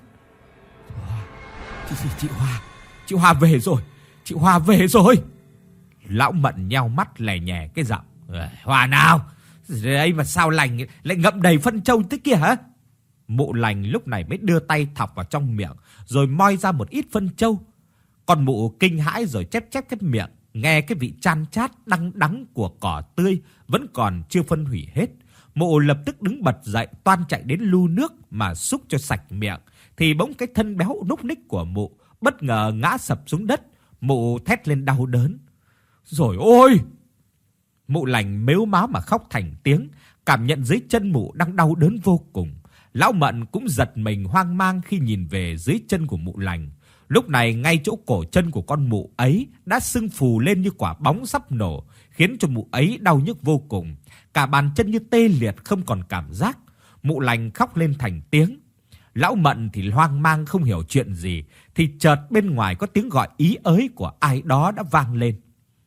Chị, chị, chị Hoa, chị Hoa về rồi, chị Hoa về rồi. Lão Mận nheo mắt lè nhè cái giọng. Hoa nào? Đây mà sao Lành lại ngậm đầy phân trâu thế kia hả? Mụ Lành lúc này mới đưa tay thọc vào trong miệng, rồi moi ra một ít phân trâu. Con mụ kinh hãi rồi chép chép cái miệng, nghe cái vị chan chát đắng đắng của cỏ tươi vẫn còn chưa phân hủy hết. Mụ lập tức đứng bật dậy, toan chạy đến lu nước mà xúc cho sạch miệng, thì bỗng cái thân béo núc ních của mụ bất ngờ ngã sập xuống đất. Mụ thét lên đau đớn. Rồi ôi! Mụ Lành mếu máo mà khóc thành tiếng, cảm nhận dưới chân mụ đang đau đớn vô cùng. Lão Mận cũng giật mình hoang mang khi nhìn về dưới chân của mụ Lành. Lúc này ngay chỗ cổ chân của con mụ ấy đã sưng phù lên như quả bóng sắp nổ, khiến cho mụ ấy đau nhức vô cùng. Cả bàn chân như tê liệt không còn cảm giác. Mụ Lành khóc lên thành tiếng. Lão Mận thì hoang mang không hiểu chuyện gì, thì chợt bên ngoài có tiếng gọi ý ới của ai đó đã vang lên.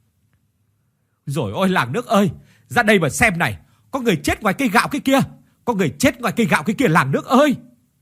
Rồi ôi làng nước ơi, ra đây mà xem này, có người chết ngoài cây gạo cái kia, có người chết ngoài cây gạo cái kia làng nước ơi.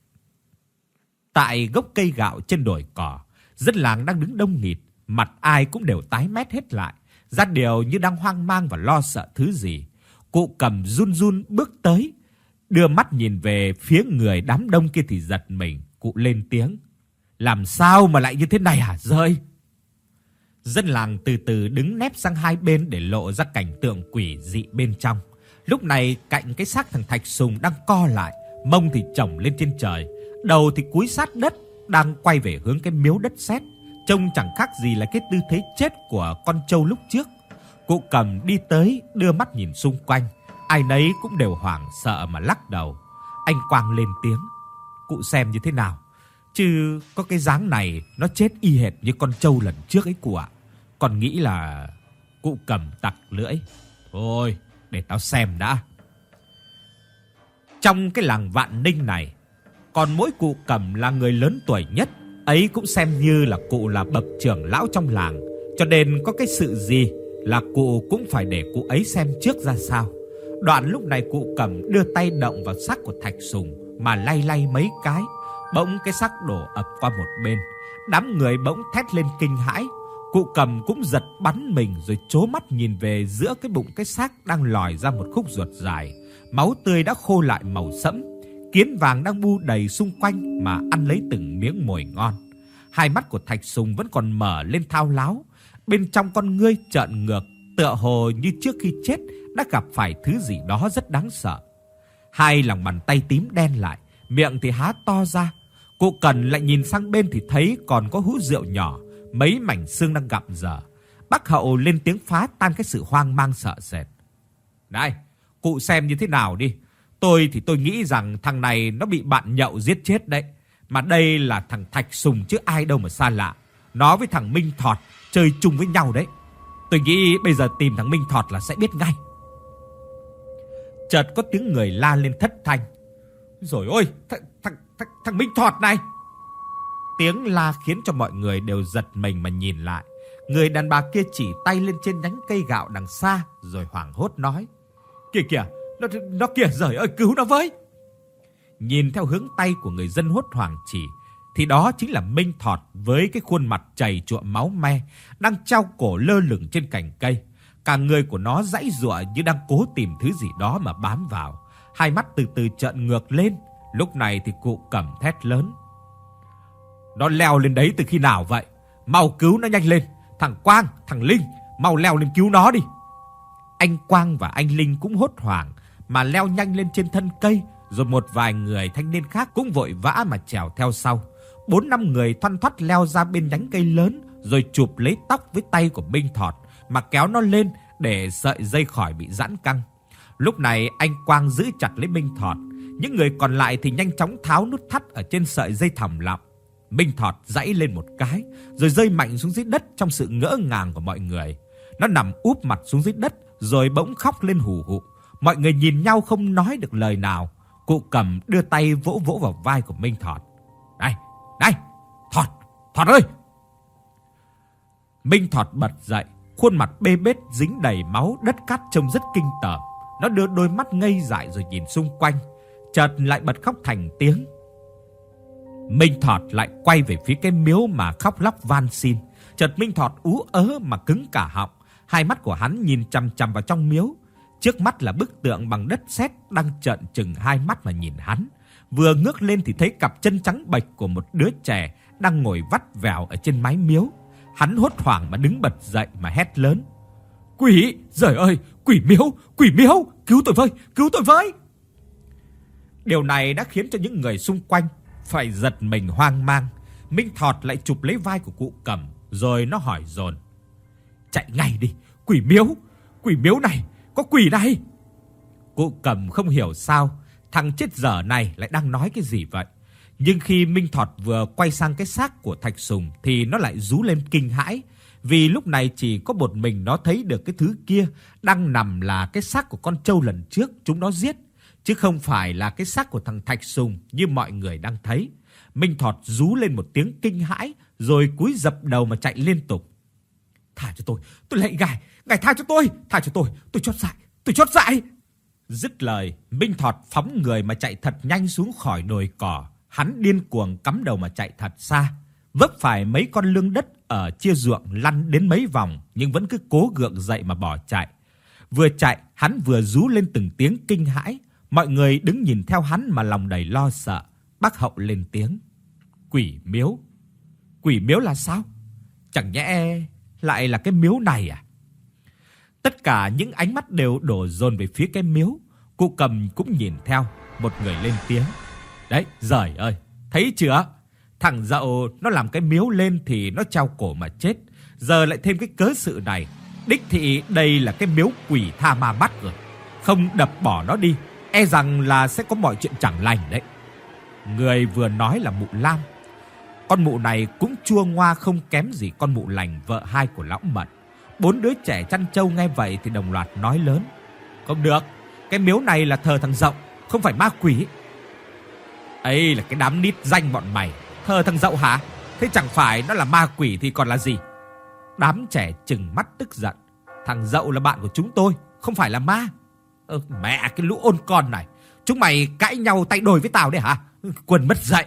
Tại gốc cây gạo trên đồi cỏ, dân làng đang đứng đông nghịt, mặt ai cũng đều tái mét hết lại, ra điều như đang hoang mang và lo sợ thứ gì. Cụ Cầm run run bước tới, đưa mắt nhìn về phía người đám đông kia thì giật mình. Cụ lên tiếng. Làm sao mà lại như thế này hả Rơi? Dân làng từ từ đứng nép sang hai bên để lộ ra cảnh tượng quỷ dị bên trong. Lúc này cạnh cái xác thằng Thạch Sùng đang co lại, mông thì chổng lên trên trời, đầu thì cúi sát đất, đang quay về hướng cái miếu đất sét, trông chẳng khác gì là cái tư thế chết của con trâu lúc trước. Cụ Cầm đi tới, đưa mắt nhìn xung quanh, ai nấy cũng đều hoảng sợ mà lắc đầu. Anh Quang lên tiếng. Cụ xem như thế nào, chứ có cái dáng này nó chết y hệt như con trâu lần trước ấy cụ ạ. Còn nghĩ là... Cụ Cầm tặc lưỡi. Thôi, để tao xem đã. Trong cái làng Vạn Ninh này, còn mỗi cụ Cầm là người lớn tuổi nhất, ấy cũng xem như là cụ là bậc trưởng lão trong làng, cho nên có cái sự gì là cụ cũng phải để cụ ấy xem trước ra sao. Đoạn lúc này cụ Cầm đưa tay động vào xác của Thạch Sùng mà lay lay mấy cái, bỗng cái xác đổ ập qua một bên. Đám người bỗng thét lên kinh hãi. Cụ Cầm cũng giật bắn mình rồi trố mắt nhìn về giữa cái bụng cái xác đang lòi ra một khúc ruột dài. Máu tươi đã khô lại màu sẫm, kiến vàng đang bu đầy xung quanh mà ăn lấy từng miếng mồi ngon. Hai mắt của Thạch Sùng vẫn còn mở lên thao láo, bên trong con ngươi trợn ngược, tựa hồ như trước khi chết đã gặp phải thứ gì đó rất đáng sợ. Hai lòng bàn tay tím đen lại, miệng thì há to ra. Cụ Cần lại nhìn sang bên thì thấy còn có hũ rượu nhỏ, mấy mảnh xương đang gặm dở. Bác Hậu lên tiếng phá tan cái sự hoang mang sợ sệt. Này, cụ xem như thế nào đi. Tôi thì tôi nghĩ rằng thằng này nó bị bạn nhậu giết chết đấy. Mà đây là thằng Thạch Sùng chứ ai đâu mà xa lạ. Nó với thằng Minh Thọt chơi chung với nhau đấy. Tôi nghĩ bây giờ tìm thằng Minh Thọt là sẽ biết ngay. Chợt có tiếng người la lên thất thanh. Rồi ôi, thằng, thằng, thằng, thằng Minh Thọt này. Tiếng la khiến cho mọi người đều giật mình mà nhìn lại. Người đàn bà kia chỉ tay lên trên nhánh cây gạo đằng xa rồi hoảng hốt nói: "Kìa kìa, nó nó kìa, giời ơi, cứu nó với!" Nhìn theo hướng tay của người dân hốt hoảng chỉ thì đó chính là Minh Thọt với cái khuôn mặt chảy chuộng máu me đang treo cổ lơ lửng trên cành cây. Cả người của nó giãy giụa như đang cố tìm thứ gì đó mà bám vào. Hai mắt từ từ trợn ngược lên. Lúc này thì cụ Cẩm thét lớn: "Nó leo lên đấy từ khi nào vậy? Mau cứu nó nhanh lên! Thằng Quang, thằng Linh, mau leo lên cứu nó đi!" Anh Quang và anh Linh cũng hốt hoảng mà leo nhanh lên trên thân cây, rồi một vài người thanh niên khác cũng vội vã mà trèo theo sau. Bốn năm người thoăn thoắt leo ra bên nhánh cây lớn, rồi chụp lấy tóc với tay của Minh Thọt mà kéo nó lên để sợi dây khỏi bị giãn căng. Lúc này anh Quang giữ chặt lấy Minh Thọt, những người còn lại thì nhanh chóng tháo nút thắt ở trên sợi dây thòng lọng. Minh Thọt giãy lên một cái, rồi rơi mạnh xuống dưới đất trong sự ngỡ ngàng của mọi người. Nó nằm úp mặt xuống dưới đất, rồi bỗng khóc lên hù hụ. Mọi người nhìn nhau không nói được lời nào. Cụ Cẩm đưa tay vỗ vỗ vào vai của Minh Thọt: "Này, này, Thọt, Thọt ơi!" Minh Thọt bật dậy, khuôn mặt bê bết dính đầy máu, đất cát trông rất kinh tởm. Nó đưa đôi mắt ngây dại rồi nhìn xung quanh, chợt lại bật khóc thành tiếng. Minh Thọt lại quay về phía cái miếu mà khóc lóc van xin. Chợt Minh Thọt ú ớ mà cứng cả họng. Hai mắt của hắn nhìn chằm chằm vào trong miếu. Trước mắt là bức tượng bằng đất sét đang trợn trừng hai mắt mà nhìn hắn. Vừa ngước lên thì thấy cặp chân trắng bệch của một đứa trẻ đang ngồi vắt vẻo ở trên mái miếu. Hắn hốt hoảng mà đứng bật dậy mà hét lớn: "Quỷ, giời ơi, quỷ miếu, quỷ miếu, cứu tôi với, cứu tôi với!" Điều này đã khiến cho những người xung quanh phải giật mình hoang mang. Minh Thọt lại chụp lấy vai của cụ Cẩm, rồi nó hỏi dồn: "Chạy ngay đi, quỷ miếu, quỷ miếu này, có quỷ này!" Cụ Cẩm không hiểu sao thằng chết dở này lại đang nói cái gì vậy. Nhưng khi Minh Thọt vừa quay sang cái xác của Thạch Sùng thì nó lại rú lên kinh hãi, vì lúc này chỉ có một mình nó thấy được cái thứ kia đang nằm là cái xác của con trâu lần trước chúng nó giết, chứ không phải là cái xác của thằng Thạch Sùng như mọi người đang thấy. Minh Thọt rú lên một tiếng kinh hãi rồi cúi dập đầu mà chạy liên tục: "Tha cho tôi, tôi lạy ngài, ngài tha cho tôi, tha cho tôi, tôi chót dại, tôi chót dại." Dứt lời, Minh Thọt phóng người mà chạy thật nhanh xuống khỏi đồi cỏ. Hắn điên cuồng cắm đầu mà chạy thật xa, vấp phải mấy con lương đất ở chia ruộng lăn đến mấy vòng nhưng vẫn cứ cố gượng dậy mà bỏ chạy. Vừa chạy, hắn vừa rú lên từng tiếng kinh hãi. Mọi người đứng nhìn theo hắn mà lòng đầy lo sợ. Bác Hậu lên tiếng: "Quỷ miếu? Quỷ miếu là sao? Chẳng nhẽ lại là cái miếu này à?" Tất cả những ánh mắt đều đổ dồn về phía cái miếu. Cụ Cầm cũng nhìn theo. Một người lên tiếng: "Đấy, giời ơi, thấy chưa? Thằng Dậu nó làm cái miếu lên thì nó treo cổ mà chết. Giờ lại thêm cái cớ sự này. Đích thị đây là cái miếu quỷ tha ma bắt rồi. Không đập bỏ nó đi, e rằng là sẽ có mọi chuyện chẳng lành đấy." Người vừa nói là mụ Lam. Con mụ này cũng chua ngoa không kém gì con mụ Lành, vợ hai của lão Mận. Bốn đứa trẻ chăn trâu nghe vậy thì đồng loạt nói lớn: "Không được, cái miếu này là thờ thằng Dậu, không phải ma quỷ." "Ấy là cái đám nít danh bọn mày, thờ thằng Dậu hả? Thế chẳng phải nó là ma quỷ thì còn là gì?" Đám trẻ trừng mắt tức giận: "Thằng Dậu là bạn của chúng tôi, không phải là ma." "Ơ mẹ cái lũ ôn con này, chúng mày cãi nhau tay đôi với tao đấy hả? Quần mất dạy."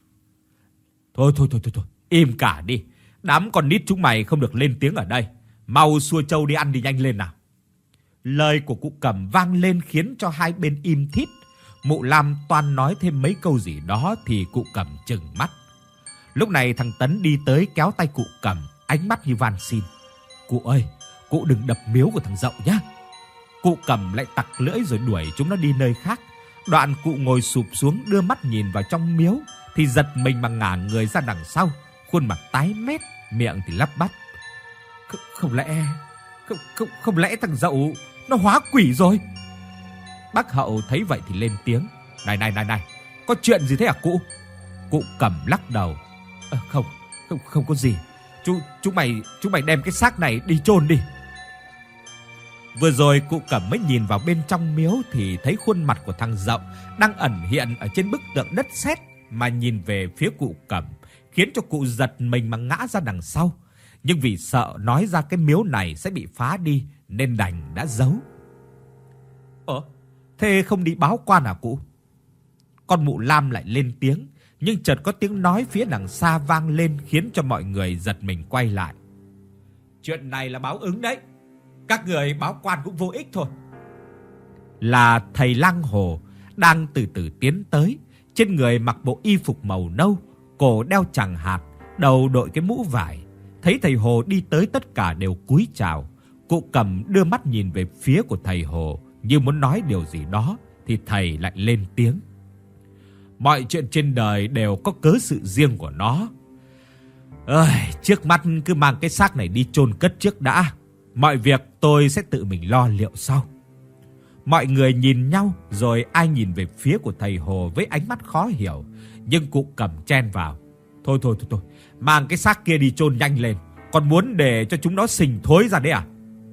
Thôi thôi thôi thôi thôi, im cả đi. Đám con nít chúng mày không được lên tiếng ở đây. Mau xua trâu đi ăn đi nhanh lên nào. Lời của cụ Cầm vang lên khiến cho hai bên im thít. Mụ Lam toan nói thêm mấy câu gì đó thì cụ Cầm trừng mắt. Lúc này thằng Tấn đi tới kéo tay cụ Cầm, ánh mắt như van xin: "Cụ ơi, cụ đừng đập miếu của thằng Dậu nhá." Cụ Cầm lại tặc lưỡi rồi đuổi chúng nó đi nơi khác. Đoạn cụ ngồi sụp xuống đưa mắt nhìn vào trong miếu thì giật mình mà ngả người ra đằng sau, khuôn mặt tái mét, miệng thì lắp bắp: Không, không lẽ không, không, không lẽ thằng Dậu nó hóa quỷ rồi?" Bác Hậu thấy vậy thì lên tiếng: Này này này này, có chuyện gì thế hả cụ?" Cụ Cầm lắc đầu: à, Không, không, không có gì. Chú, chúng mày, chúng mày đem cái xác này đi chôn đi." Vừa rồi cụ Cẩm mới nhìn vào bên trong miếu thì thấy khuôn mặt của thằng Dậu đang ẩn hiện ở trên bức tượng đất sét mà nhìn về phía cụ Cẩm, khiến cho cụ giật mình mà ngã ra đằng sau. nhưng vì sợ nói ra cái miếu này sẽ bị phá đi nên đành đã giấu. Ơ, thế không đi báo quan à cụ? Con mụ lam lại lên tiếng, nhưng chợt có tiếng nói phía đằng xa vang lên khiến cho mọi người giật mình quay lại. Chuyện này là báo ứng đấy, các người báo quan cũng vô ích thôi. Là thầy Lang Hồ đang từ từ tiến tới, trên người mặc bộ y phục màu nâu, cổ đeo chằng hạt, đầu đội cái mũ vải. Thấy thầy Hồ đi tới tất cả đều cúi chào. Cụ Cầm đưa mắt nhìn về phía của thầy Hồ như muốn nói điều gì đó thì thầy lại lên tiếng. Mọi chuyện trên đời đều có cớ sự riêng của nó. Ơi, trước mắt cứ mang cái xác này đi chôn cất trước đã. Mọi việc tôi sẽ tự mình lo liệu sau. Mọi người nhìn nhau rồi ai nhìn về phía của thầy Hồ với ánh mắt khó hiểu, nhưng cụ Cầm chen vào. Thôi thôi thôi thôi, mang cái xác kia đi chôn nhanh lên, còn muốn để cho chúng nó sình thối ra đấy à?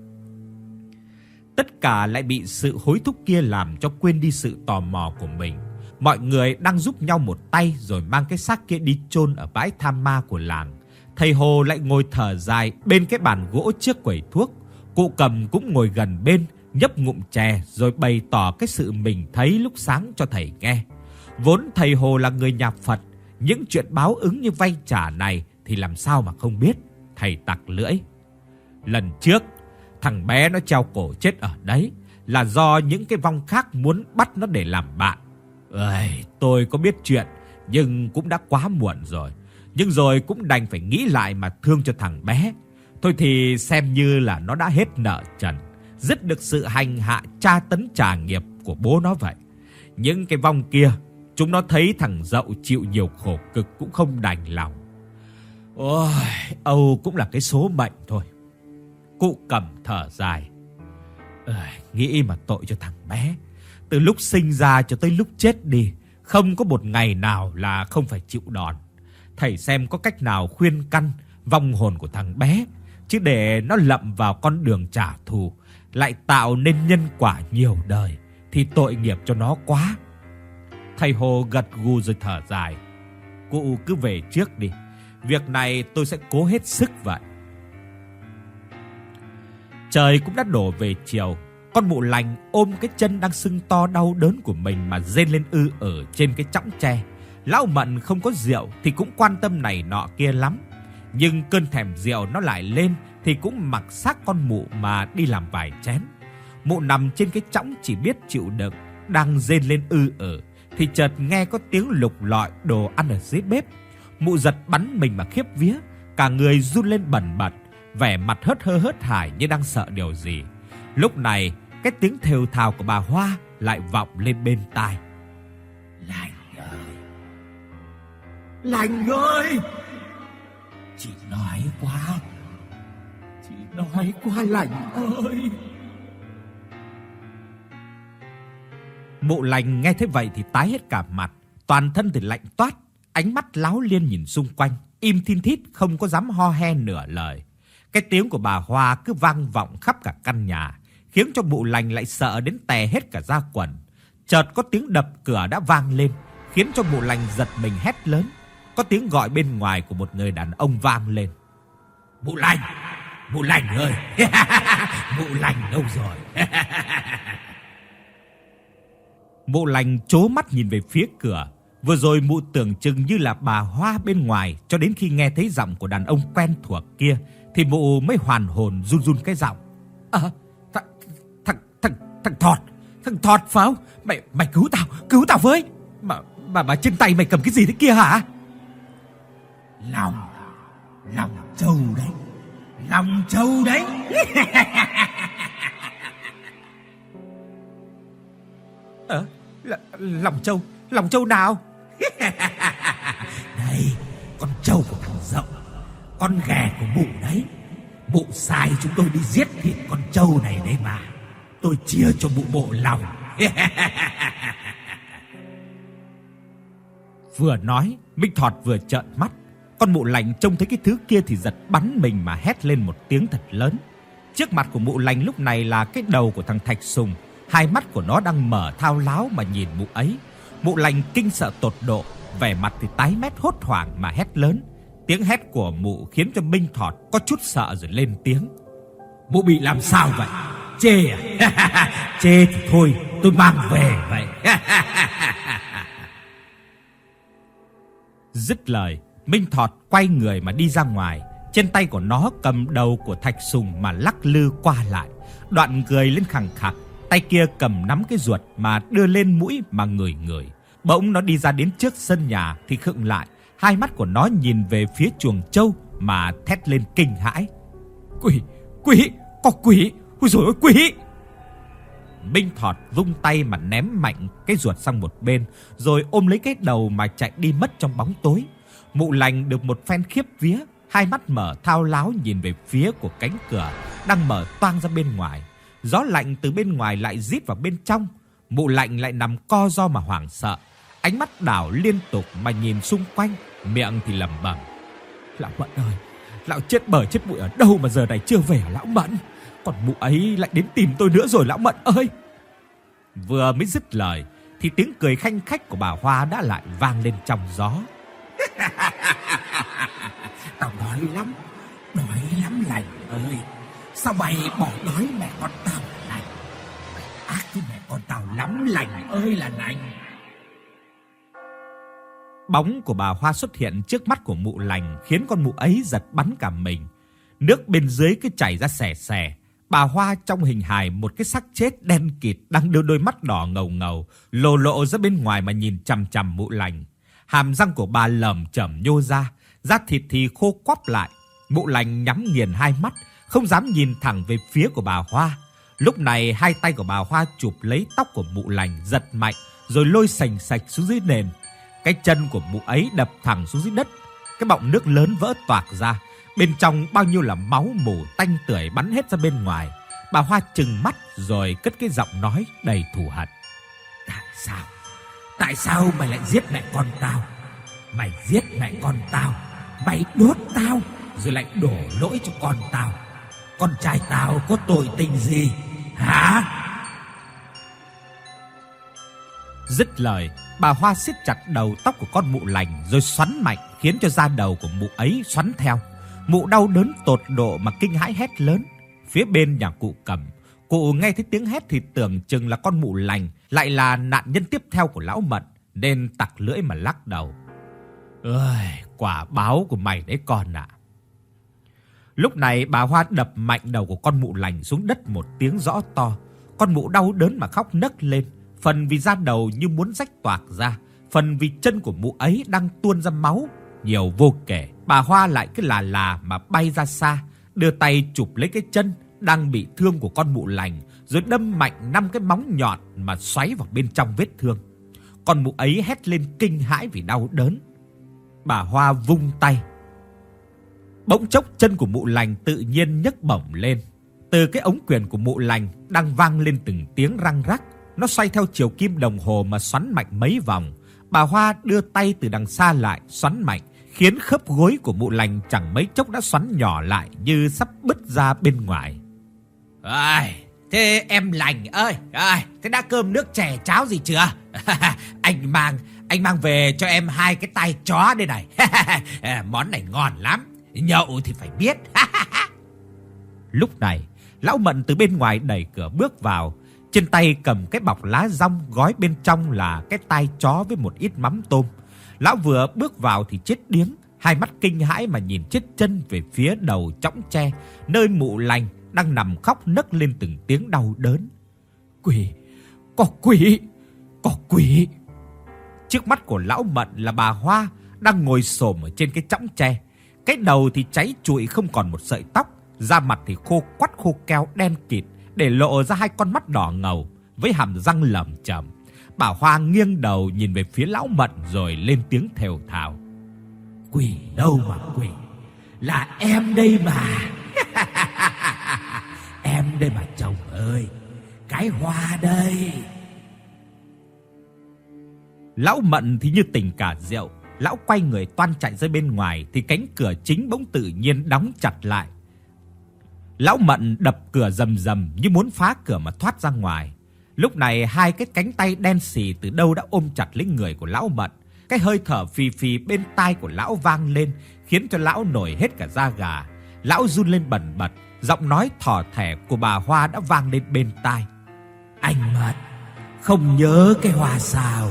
Tất cả lại bị sự hối thúc kia làm cho quên đi sự tò mò của mình. Mọi người đang giúp nhau một tay rồi mang cái xác kia đi chôn ở bãi tham ma của làng. Thầy Hồ lại ngồi thở dài bên cái bàn gỗ trước quầy thuốc. Cụ Cầm cũng ngồi gần bên, nhấp ngụm chè rồi bày tỏ cái sự mình thấy lúc sáng cho thầy nghe. Vốn thầy Hồ là người nhà Phật, những chuyện báo ứng như vay trả này thì làm sao mà không biết. Thầy tặc lưỡi. Lần trước, thằng bé nó treo cổ chết ở đấy là do những cái vong khác muốn bắt nó để làm bạn. Ơi, tôi có biết chuyện, nhưng cũng đã quá muộn rồi. Nhưng rồi cũng đành phải nghĩ lại mà thương cho thằng bé. Thôi thì xem như là nó đã hết nợ trần, dứt được sự hành hạ tra tấn trả nghiệp của bố nó vậy. Những cái vong kia, chúng nó thấy thằng Dậu chịu nhiều khổ cực cũng không đành lòng. Ôi, Âu cũng là cái số mệnh thôi. Cụ Cầm thở dài. Ơi, nghĩ mà tội cho thằng bé. Từ lúc sinh ra cho tới lúc chết đi, không có một ngày nào là không phải chịu đòn. Thầy xem có cách nào khuyên căn vong hồn của thằng bé, chứ để nó lậm vào con đường trả thù, lại tạo nên nhân quả nhiều đời, thì tội nghiệp cho nó quá. Thầy Hồ gật gù rồi thở dài. Cụ cứ về trước đi, việc này tôi sẽ cố hết sức vậy. Trời cũng đã đổ về chiều. Con mụ lành ôm cái chân đang sưng to đau đớn của mình mà rên lên ư ở trên cái chõng tre. Lão Mận không có rượu thì cũng quan tâm này nọ kia lắm, nhưng cơn thèm rượu nó lại lên thì cũng mặc xác con mụ mà đi làm vài chén. Mụ nằm trên cái chõng chỉ biết chịu đựng, đang rên lên ư ở thì chợt nghe có tiếng lục lọi đồ ăn ở dưới bếp. Mụ giật bắn mình mà khiếp vía, cả người run lên bần bật, vẻ mặt hớt hơ hớt hải như đang sợ điều gì. Lúc này, cái tiếng thều thào của bà Hoa lại vọng lên bên tai. Lành ơi! Lành ơi! Chị nói quá! Chị nói quá Lành ơi! Mụ Lành nghe thế vậy thì tái hết cả mặt, toàn thân thì lạnh toát, ánh mắt láo liên nhìn xung quanh, im thin thít không có dám ho he nửa lời. Cái tiếng của bà Hoa cứ vang vọng khắp cả căn nhà, khiến cho mụ Lành lại sợ đến tè hết cả da quần. Chợt có tiếng đập cửa đã vang lên, khiến cho mụ Lành giật mình hét lớn. Có tiếng gọi bên ngoài của một người đàn ông vang lên. Mụ Lành! Mụ Lành ơi! Mụ Lành đâu rồi? Mụ Lành trố mắt nhìn về phía cửa. Vừa rồi mụ tưởng chừng như là bà Hoa bên ngoài, cho đến khi nghe thấy giọng của đàn ông quen thuộc kia thì mụ mới hoàn hồn run run cái giọng. À, thằng thằng thằng thằng Thọt, thằng Thọt phải không? Mày mày cứu tao, cứu tao với. Mà mà mà trên tay mày cầm cái gì thế kia hả? Lòng, lòng trâu đấy. Lòng trâu đấy. Ờ, à, lòng trâu, lòng trâu nào? Đây, con trâu của thằng Dậu, con ghẻ của mụ đấy. Mụ sai chúng tôi đi giết thịt con trâu này đấy mà. Tôi chia cho mụ bộ lòng. Vừa nói, Minh Thọt vừa trợn mắt. Con mụ Lành trông thấy cái thứ kia thì giật bắn mình mà hét lên một tiếng thật lớn. Trước mặt của mụ Lành lúc này là cái đầu của thằng Thạch Sùng. Hai mắt của nó đang mở thao láo mà nhìn mụ ấy. Mụ Lành kinh sợ tột độ, vẻ mặt thì tái mét hốt hoảng mà hét lớn. Tiếng hét của mụ khiến cho Minh Thọt có chút sợ rồi lên tiếng: "Mụ bị làm sao vậy? Chê à? Chê thì thôi, tôi mang về vậy." Dứt lời, Minh Thọt quay người mà đi ra ngoài. Trên tay của nó cầm đầu của Thạch Sùng mà lắc lư qua lại, đoạn cười lên khằng khặc, tay kia cầm nắm cái ruột mà đưa lên mũi mà ngửi ngửi. Bỗng nó đi ra đến trước sân nhà thì khựng lại, hai mắt của nó nhìn về phía chuồng trâu mà thét lên kinh hãi: "Quỷ, quỷ, có quỷ! Ôi giời ơi, quỷ!" Minh Thọt vung tay mà ném mạnh cái ruột sang một bên, rồi ôm lấy cái đầu mà chạy đi mất trong bóng tối. Mụ Lành được một phen khiếp vía, hai mắt mở thao láo nhìn về phía của cánh cửa đang mở toang ra bên ngoài. Gió lạnh từ bên ngoài lại rít vào bên trong. Mụ Lạnh lại nằm co ro mà hoảng sợ, ánh mắt đảo liên tục mà nhìn xung quanh, miệng thì lẩm bẩm: "Lão Mận ơi, lão chết bờ chết bụi ở đâu mà giờ này chưa về hả lão Mận? Còn mụ ấy lại đến tìm tôi nữa rồi lão Mận ơi." Vừa mới dứt lời thì tiếng cười khanh khách của bà Hoa đã lại vang lên trong gió. "Tao đói lắm, đói lắm Lành ơi. Sao mày bỏ đói mẹ con tao Lành? Mày ác với mẹ con tao lắm Lành ơi là Lành." Bóng của bà Hoa xuất hiện trước mắt của mụ Lành khiến con mụ ấy giật bắn cả mình. Nước bên dưới cứ chảy ra xè xè. Bà Hoa trong hình hài một cái xác chết đen kịt đang đưa đôi mắt đỏ ngầu ngầu lồ lộ ra bên ngoài mà nhìn chằm chằm mụ Lành. Hàm răng của bà lởm chởm nhô ra, da thịt thì khô quắp lại. Mụ Lành nhắm nghiền hai mắt, không dám nhìn thẳng về phía của bà Hoa. Lúc này hai tay của bà Hoa chụp lấy tóc của mụ Lành giật mạnh, rồi lôi sành sạch xuống dưới nền. Cái chân của mụ ấy đập thẳng xuống dưới đất, cái bọng nước lớn vỡ toạc ra, bên trong bao nhiêu là máu mủ tanh tưởi bắn hết ra bên ngoài. Bà Hoa trừng mắt rồi cất cái giọng nói đầy thù hận: "Tại sao? Tại sao mày lại giết mẹ con tao? Mày giết mẹ con tao, mày đốt tao, rồi lại đổ lỗi cho con tao. Con trai tao có tội tình gì hả?" Dứt lời, bà Hoa siết chặt đầu tóc của con mụ Lành rồi xoắn mạnh, khiến cho da đầu của mụ ấy xoắn theo. Mụ đau đớn tột độ mà kinh hãi hét lớn. Phía bên nhà cụ Cẩm, cụ nghe thấy tiếng hét thì tưởng chừng là con mụ Lành lại là nạn nhân tiếp theo của lão Mận, nên tặc lưỡi mà lắc đầu: "Ơi, quả báo của mày đấy con ạ." Lúc này bà Hoa đập mạnh đầu của con mụ Lành xuống đất một tiếng rõ to. Con mụ đau đớn mà khóc nấc lên, phần vì da đầu như muốn rách toạc ra, phần vì chân của mụ ấy đang tuôn ra máu nhiều vô kể. Bà Hoa lại cứ là là mà bay ra xa, đưa tay chụp lấy cái chân đang bị thương của con mụ Lành, rồi đâm mạnh năm cái móng nhọn mà xoáy vào bên trong vết thương. Con mụ ấy hét lên kinh hãi vì đau đớn. Bà Hoa vung tay, bỗng chốc chân của mụ Lành tự nhiên nhấc bổng lên. Từ cái ống quyền của mụ Lành đang vang lên từng tiếng răng rắc, nó xoay theo chiều kim đồng hồ mà xoắn mạnh mấy vòng. Bà Hoa đưa tay từ đằng xa lại xoắn mạnh, khiến khớp gối của mụ Lành chẳng mấy chốc đã xoắn nhỏ lại như sắp bứt ra bên ngoài. "Ai, thế em Lành ơi, ai, thế đã cơm nước chè cháo gì chưa? anh mang anh mang về cho em hai cái tai chó đây này. Món này ngon lắm, nhậu thì phải biết." Lúc này, lão Mận từ bên ngoài đẩy cửa bước vào, trên tay cầm cái bọc lá dong gói bên trong là cái tai chó với một ít mắm tôm. Lão vừa bước vào thì chết điếng, hai mắt kinh hãi mà nhìn chết chân về phía đầu chõng tre, nơi mụ Lành đang nằm khóc nấc lên từng tiếng đau đớn. "Quỷ, có quỷ, có quỷ!" Trước mắt của lão Mận là bà Hoa đang ngồi xổm ở trên cái chõng tre. Cái đầu thì cháy trụi không còn một sợi tóc, da mặt thì khô quắt khô keo đen kịt, để lộ ra hai con mắt đỏ ngầu với hàm răng lởm chởm. Bà Hoa nghiêng đầu nhìn về phía lão Mận rồi lên tiếng thều thào: "Quỷ đâu mà quỷ, là em đây mà." "Em đây mà chồng ơi, cái Hoa đây." Lão Mận thì như tỉnh cả rượu, lão quay người toan chạy ra bên ngoài thì cánh cửa chính bỗng tự nhiên đóng chặt lại. Lão Mận đập cửa rầm rầm như muốn phá cửa mà thoát ra ngoài. Lúc này hai cái cánh tay đen sì từ đâu đã ôm chặt lấy người của lão Mận. Cái hơi thở phì phì bên tai của lão vang lên, khiến cho lão nổi hết cả da gà. Lão run lên bần bật, giọng nói thỏ thẻ của bà Hoa đã vang lên bên tai. Anh Mận, không nhớ cái hoa sao?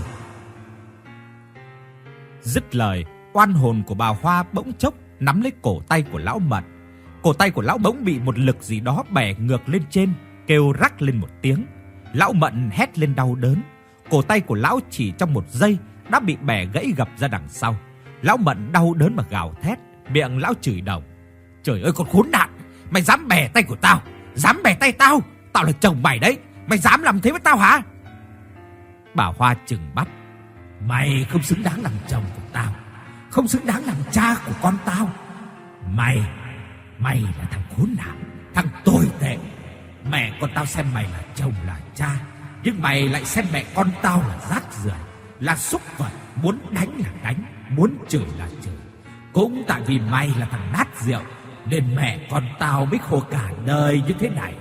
Dứt lời, oan hồn của bà Hoa bỗng chốc nắm lấy cổ tay của lão Mận. Cổ tay của lão bỗng bị một lực gì đó bẻ ngược lên trên, kêu rắc lên một tiếng. Lão Mận hét lên đau đớn. Cổ tay của lão chỉ trong một giây đã bị bẻ gãy gập ra đằng sau. Lão Mận đau đớn mà gào thét, miệng lão chửi đồng. Trời ơi con khốn nạn, mày dám bẻ tay của tao, dám bẻ tay tao, tao là chồng mày đấy, mày dám làm thế với tao hả? Bà Hoa trừng mắt. Mày không xứng đáng làm chồng của tao, không xứng đáng làm cha của con tao. Mày, mày là thằng khốn nạn, thằng tồi tệ. Mẹ con tao xem mày là chồng là cha, nhưng mày lại xem mẹ con tao là rác rưởi, là súc vật, muốn đánh là đánh, muốn chửi là chửi. Cũng tại vì mày là thằng nát rượu nên mẹ con tao mới khổ cả đời như thế này.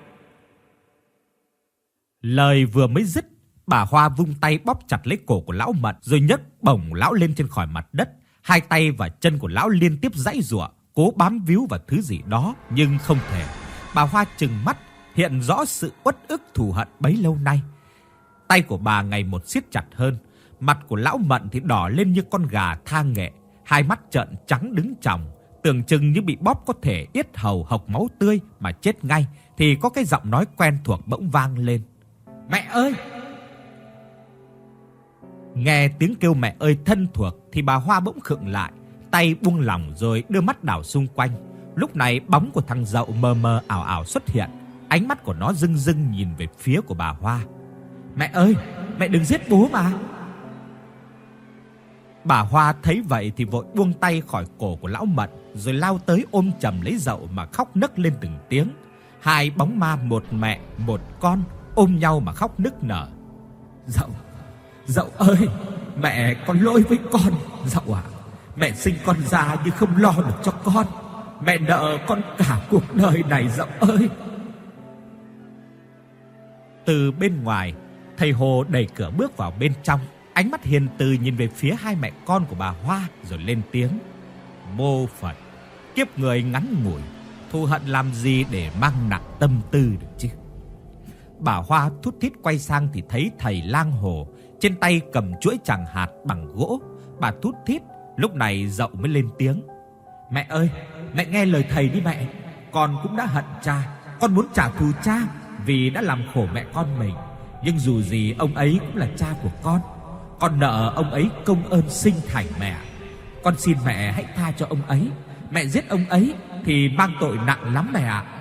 Lời vừa mới dứt, bà Hoa vung tay bóp chặt lấy cổ của lão Mận, rồi nhấc bổng lão lên trên khỏi mặt đất. Hai tay và chân của lão liên tiếp giãy giụa, cố bám víu vào thứ gì đó nhưng không thể. Bà Hoa trừng mắt, hiện rõ sự uất ức thù hận bấy lâu nay. Tay của bà ngày một siết chặt hơn, mặt của lão Mận thì đỏ lên như con gà tha nghệ, hai mắt trợn trắng đứng tròng, tưởng chừng như bị bóp có thể yết hầu hộc máu tươi mà chết ngay. Thì có cái giọng nói quen thuộc bỗng vang lên. Mẹ ơi! Nghe tiếng kêu mẹ ơi thân thuộc thì bà Hoa bỗng khựng lại, tay buông lỏng rồi đưa mắt đảo xung quanh. Lúc này bóng của thằng Dậu mờ mờ ảo ảo xuất hiện, ánh mắt của nó rưng rưng nhìn về phía của bà Hoa. Mẹ ơi, mẹ đừng giết bố mà. Bà Hoa thấy vậy thì vội buông tay khỏi cổ của lão Mận, rồi lao tới ôm chầm lấy Dậu mà khóc nấc lên từng tiếng. Hai bóng ma một mẹ một con ôm nhau mà khóc nức nở. Dậu, Dậu ơi, mẹ con lỗi với con. Dậu à, mẹ sinh con ra nhưng không lo được cho con. Mẹ nợ con cả cuộc đời này Dậu ơi. Từ bên ngoài, thầy Hồ đẩy cửa bước vào bên trong, ánh mắt hiền từ nhìn về phía hai mẹ con của bà Hoa rồi lên tiếng. Mô Phật, kiếp người ngắn ngủi, thù hận làm gì để mang nặng tâm tư được chứ. Bà Hoa thút thít quay sang thì thấy thầy Lang Hồ trên tay cầm chuỗi tràng hạt bằng gỗ. Bà thút thít, lúc này Dậu mới lên tiếng. Mẹ ơi, mẹ nghe lời thầy đi mẹ. Con cũng đã hận cha, con muốn trả thù cha vì đã làm khổ mẹ con mình. Nhưng dù gì ông ấy cũng là cha của con. Con nợ ông ấy công ơn sinh thành mẹ. Con xin mẹ hãy tha cho ông ấy. Mẹ giết ông ấy thì mang tội nặng lắm mẹ ạ.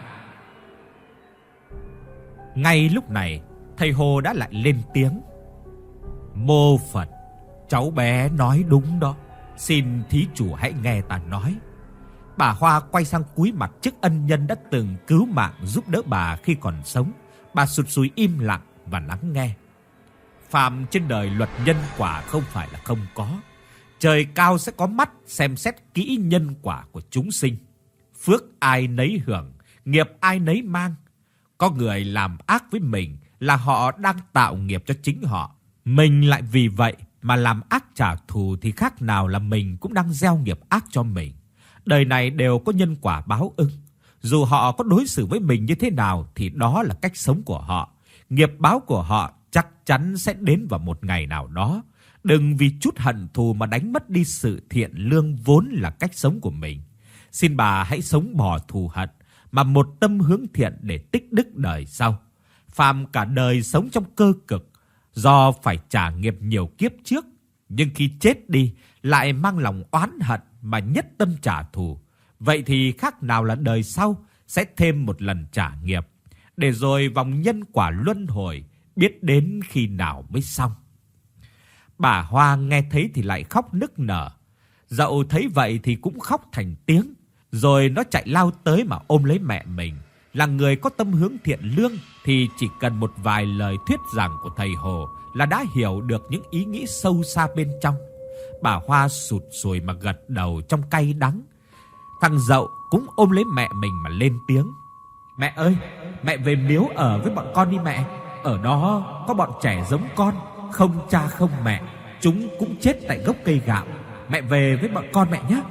Ngay lúc này, thầy Hồ đã lại lên tiếng. Mô Phật, cháu bé nói đúng đó. Xin thí chủ hãy nghe ta nói. Bà Hoa quay sang cúi mặt trước ân nhân đã từng cứu mạng giúp đỡ bà khi còn sống. Bà sụt sùi im lặng và lắng nghe. Phàm trên đời luật nhân quả không phải là không có. Trời cao sẽ có mắt xem xét kỹ nhân quả của chúng sinh. Phước ai nấy hưởng, nghiệp ai nấy mang. Có người làm ác với mình là họ đang tạo nghiệp cho chính họ. Mình lại vì vậy mà làm ác trả thù thì khác nào là mình cũng đang gieo nghiệp ác cho mình. Đời này đều có nhân quả báo ứng. Dù họ có đối xử với mình như thế nào thì đó là cách sống của họ. Nghiệp báo của họ chắc chắn sẽ đến vào một ngày nào đó. Đừng vì chút hận thù mà đánh mất đi sự thiện lương vốn là cách sống của mình. Xin bà hãy sống bỏ thù hận mà một tâm hướng thiện để tích đức đời sau. Phàm cả đời sống trong cơ cực, do phải trả nghiệp nhiều kiếp trước, nhưng khi chết đi lại mang lòng oán hận mà nhất tâm trả thù. Vậy thì khác nào là đời sau sẽ thêm một lần trả nghiệp, để rồi vòng nhân quả luân hồi biết đến khi nào mới xong. Bà Hoa nghe thấy thì lại khóc nức nở. Dậu thấy vậy thì cũng khóc thành tiếng. Rồi nó chạy lao tới mà ôm lấy mẹ mình. Là người có tâm hướng thiện lương thì chỉ cần một vài lời thuyết giảng của thầy Hồ là đã hiểu được những ý nghĩ sâu xa bên trong. Bà Hoa sụt sùi mà gật đầu trong cay đắng. Thằng Dậu cũng ôm lấy mẹ mình mà lên tiếng. Mẹ ơi, mẹ về miếu ở với bọn con đi mẹ. Ở đó có bọn trẻ giống con, không cha không mẹ. chúng cũng chết tại gốc cây gạo. Mẹ về với bọn con mẹ nhé.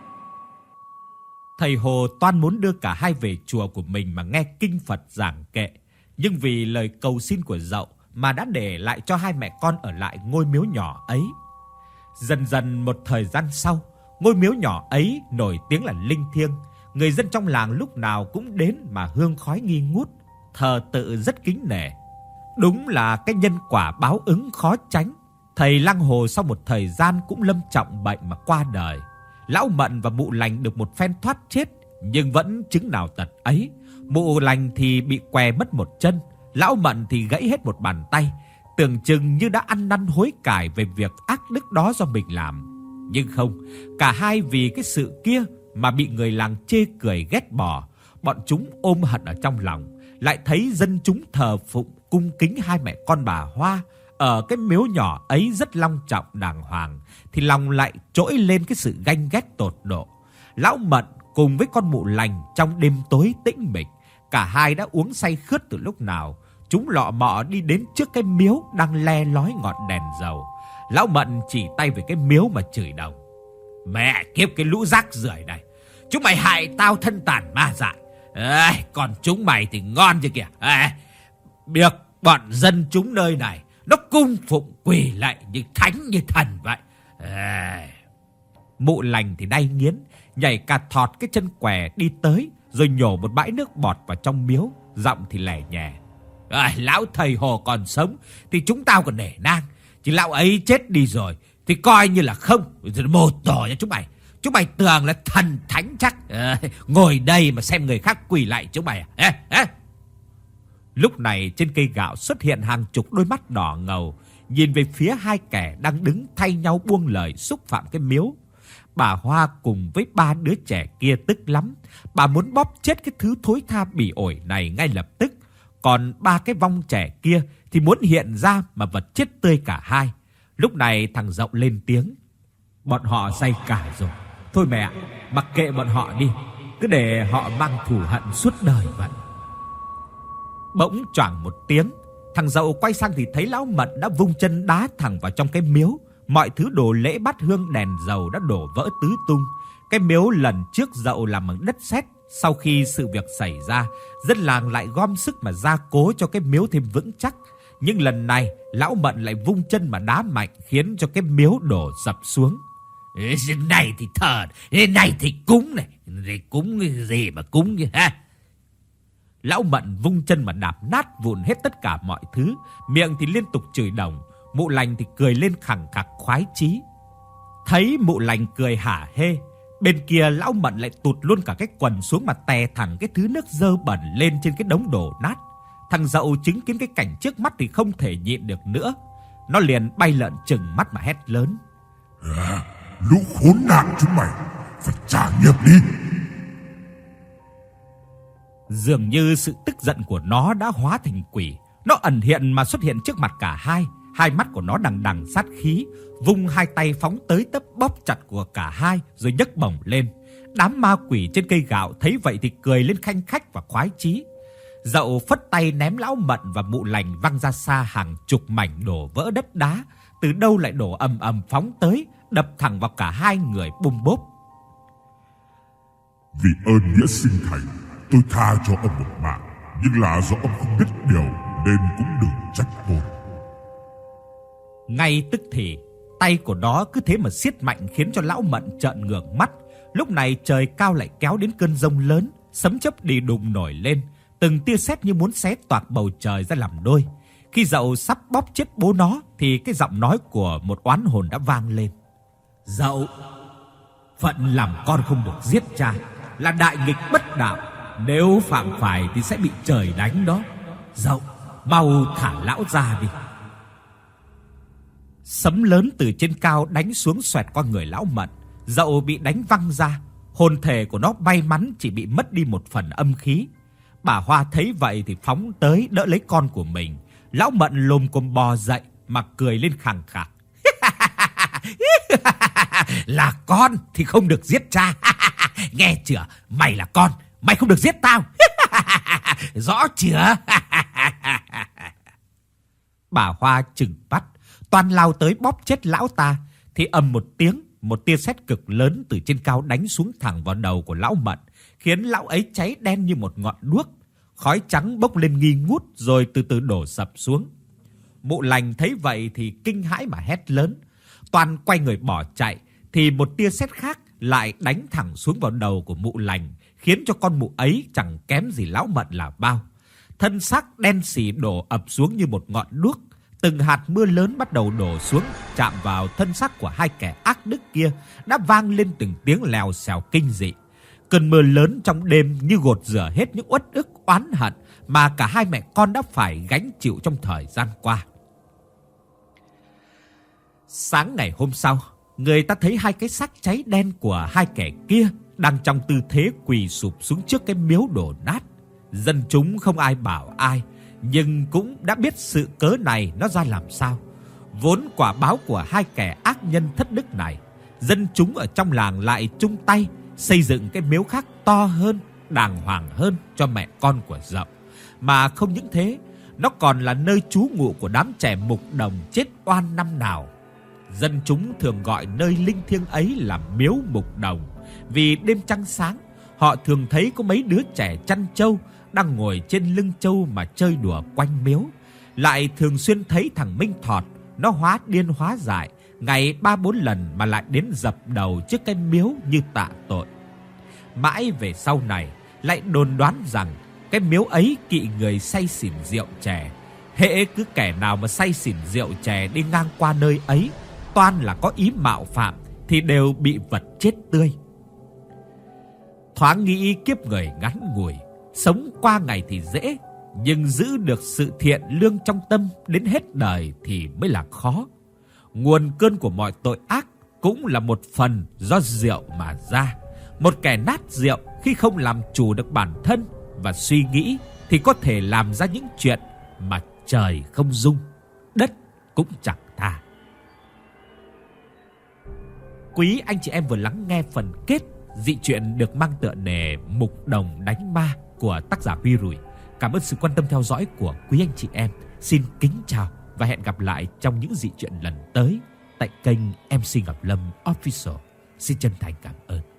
Thầy Hồ toan muốn đưa cả hai về chùa của mình mà nghe kinh Phật giảng kệ, nhưng vì lời cầu xin của Dậu mà đã để lại cho hai mẹ con ở lại ngôi miếu nhỏ ấy. Dần dần một thời gian sau, ngôi miếu nhỏ ấy nổi tiếng là linh thiêng, người dân trong làng lúc nào cũng đến mà hương khói nghi ngút, thờ tự rất kính nể. Đúng là cái nhân quả báo ứng khó tránh. Thầy Lăng Hồ sau một thời gian cũng lâm trọng bệnh mà qua đời. Lão Mận và Mụ Lành được một phen thoát chết, nhưng vẫn chứng nào tật ấy. Mụ Lành thì bị què mất một chân, Lão Mận thì gãy hết một bàn tay, tưởng chừng như đã ăn năn hối cải về việc ác đức đó do mình làm. Nhưng không, cả hai vì cái sự kia mà bị người làng chê cười ghét bỏ. Bọn chúng ôm hận ở trong lòng, lại thấy dân chúng thờ phụng cung kính hai mẹ con bà Hoa ở cái miếu nhỏ ấy rất long trọng đàng hoàng, thì lòng lại trỗi lên cái sự ganh ghét tột độ. Lão Mận cùng với con Mụ Lành trong đêm tối tĩnh mịch, cả hai đã uống say khướt từ lúc nào. Chúng lọ mọ đi đến trước cái miếu đang le lói ngọn đèn dầu. Lão Mận chỉ tay về cái miếu mà chửi đồng: "Mẹ kiếp cái lũ rác rưởi này, chúng mày hại tao thân tàn ma dại. Ê, còn chúng mày thì ngon chứ kìa. Ê, được bọn dân chúng nơi này nó cung phụng quỳ lạy như thánh như thần vậy." Ê. Mụ Lành thì đay nghiến, nhảy cà thọt cái chân què đi tới, rồi nhổ một bãi nước bọt vào trong miếu, giọng thì lẻ nhẹ: "À, lão thầy Hồ còn sống thì chúng tao còn nể nang, chứ lão ấy chết đi rồi thì coi như là không. Một tổ cho chúng mày. Chúng mày tưởng là thần thánh chắc. À, ngồi đây mà xem người khác quỳ lại chúng mày à? À, à. Lúc này trên cây gạo xuất hiện hàng chục đôi mắt đỏ ngầu, nhìn về phía hai kẻ đang đứng thay nhau buông lời xúc phạm cái miếu. Bà Hoa cùng với ba đứa trẻ kia tức lắm, bà muốn bóp chết cái thứ thối tha bỉ ổi này ngay lập tức. Còn ba cái vong trẻ kia thì muốn hiện ra mà vật chết tươi cả hai. Lúc này thằng Dậu lên tiếng: "Bọn họ say cả rồi. Thôi mẹ, mặc kệ bọn họ đi, cứ để họ mang thù hận suốt đời vậy." Bỗng choảng một tiếng, thằng Dậu quay sang thì thấy lão Mận đã vung chân đá thẳng vào trong cái miếu. Mọi thứ đồ lễ bát hương đèn dầu đã đổ vỡ tứ tung. Cái miếu lần trước Dậu làm bằng đất sét, sau khi sự việc xảy ra, dân làng lại gom sức mà gia cố cho cái miếu thêm vững chắc. Nhưng lần này, lão Mận lại vung chân mà đá mạnh, khiến cho cái miếu đổ sập xuống. "Ê, này thì thờ, này thì cúng này, này cúng cái gì mà cúng như ha?" Lão Mận vung chân mà đạp nát vụn hết tất cả mọi thứ, miệng thì liên tục chửi đồng. Mụ Lành thì cười lên khẳng khặc khoái chí. Thấy Mụ Lành cười hả hê, bên kia lão Mận lại tụt luôn cả cái quần xuống mà tè thẳng cái thứ nước dơ bẩn lên trên cái đống đổ nát. Thằng Dậu chứng kiến cái cảnh trước mắt thì không thể nhịn được nữa, nó liền bay lợn chừng mắt mà hét lớn: "À, lũ khốn nạn chúng mày, phải trả nghiệp đi!" Dường như sự tức giận của nó đã hóa thành quỷ, nó ẩn hiện mà xuất hiện trước mặt cả hai. Hai mắt của nó đằng đằng sát khí, vung hai tay phóng tới tấp bóp chặt của cả hai rồi nhấc bổng lên. Đám ma quỷ trên cây gạo thấy vậy thì cười lên khanh khách và khoái chí. Dậu phất tay ném lão Mận và Mụ Lành văng ra xa hàng chục mảnh đổ vỡ đất đá, từ đâu lại đổ ầm ầm phóng tới, đập thẳng vào cả hai người bum bốp. "Vì ơn nghĩa sinh thành, tôi tha cho ông một mạng, nhưng là do ông không biết điều nên cũng đừng trách tôi." Ngay tức thì, tay của nó cứ thế mà siết mạnh khiến cho lão Mận trợn ngược mắt. Lúc này trời cao lại kéo đến cơn giông lớn, sấm chớp đi đùng nổi lên, từng tia sét như muốn xé toạc bầu trời ra làm đôi. Khi Dậu sắp bóp chết bố nó thì cái giọng nói của một oán hồn đã vang lên: "Dậu, phận làm con không được giết cha là đại nghịch bất đạo, nếu phạm phải thì sẽ bị trời đánh đó. Dậu, mau thả lão ra đi." Sấm lớn từ trên cao đánh xuống xoẹt qua người lão Mận. Dậu bị đánh văng ra, hồn thể của nó may mắn chỉ bị mất đi một phần âm khí. Bà Hoa thấy vậy thì phóng tới đỡ lấy con của mình. Lão Mận lồm cồm bò dậy mà cười lên khẳng khặc: "Là con thì không được giết cha. Nghe chưa, mày là con, mày không được giết tao. Rõ chưa?" Bà Hoa trừng mắt, toan lao tới bóp chết lão ta thì ầm một tiếng, một tia sét cực lớn từ trên cao đánh xuống thẳng vào đầu của lão Mận, khiến lão ấy cháy đen như một ngọn đuốc, khói trắng bốc lên nghi ngút rồi từ từ đổ sập xuống. Mụ Lành thấy vậy thì kinh hãi mà hét lớn, toan quay người bỏ chạy thì một tia sét khác lại đánh thẳng xuống vào đầu của Mụ Lành, khiến cho con mụ ấy chẳng kém gì lão Mận là bao. Thân xác đen sì đổ ập xuống như một ngọn đuốc, từng hạt mưa lớn bắt đầu đổ xuống, chạm vào thân xác của hai kẻ ác đức kia, đã vang lên từng tiếng lèo xèo kinh dị. Cơn mưa lớn trong đêm như gột rửa hết những uất ức oán hận mà cả hai mẹ con đã phải gánh chịu trong thời gian qua. Sáng ngày hôm sau, người ta thấy hai cái xác cháy đen của hai kẻ kia đang trong tư thế quỳ sụp xuống trước cái miếu đổ nát. Dân chúng không ai bảo ai, nhưng cũng đã biết sự cớ này nó ra làm sao. Vốn quả báo của hai kẻ ác nhân thất đức này, dân chúng ở trong làng lại chung tay xây dựng cái miếu khác to hơn, đàng hoàng hơn cho mẹ con của Dậu. Mà không những thế, nó còn là nơi trú ngụ của đám trẻ mục đồng chết oan năm nào. Dân chúng thường gọi nơi linh thiêng ấy là miếu mục đồng, vì đêm trăng sáng, họ thường thấy có mấy đứa trẻ chăn trâu đang ngồi trên lưng trâu mà chơi đùa quanh miếu. Lại thường xuyên thấy thằng Minh Thọt, nó hóa điên hóa dại, ngày ba bốn lần mà lại đến dập đầu trước cái miếu như tạ tội. Mãi về sau này, lại đồn đoán rằng cái miếu ấy kỵ người say xỉn rượu chè. Hễ cứ kẻ nào mà say xỉn rượu chè đi ngang qua nơi ấy, toan là có ý mạo phạm, thì đều bị vật chết tươi. Thoáng nghĩ kiếp người ngắn ngủi, sống qua ngày thì dễ, nhưng giữ được sự thiện lương trong tâm đến hết đời thì mới là khó. Nguồn cơn của mọi tội ác cũng là một phần do rượu mà ra. Một kẻ nát rượu khi không làm chủ được bản thân và suy nghĩ thì có thể làm ra những chuyện mà trời không dung, đất cũng chẳng tha. Quý anh chị em vừa lắng nghe phần kết dị truyện được mang tựa đề Mục Đồng Đánh Ma của tác giả Huy Rủi. Cảm ơn sự quan tâm theo dõi của quý anh chị em. Xin kính chào và hẹn gặp lại trong những dị truyện lần tới tại kênh em xê Ngọc Lâm Official. Xin chân thành cảm ơn.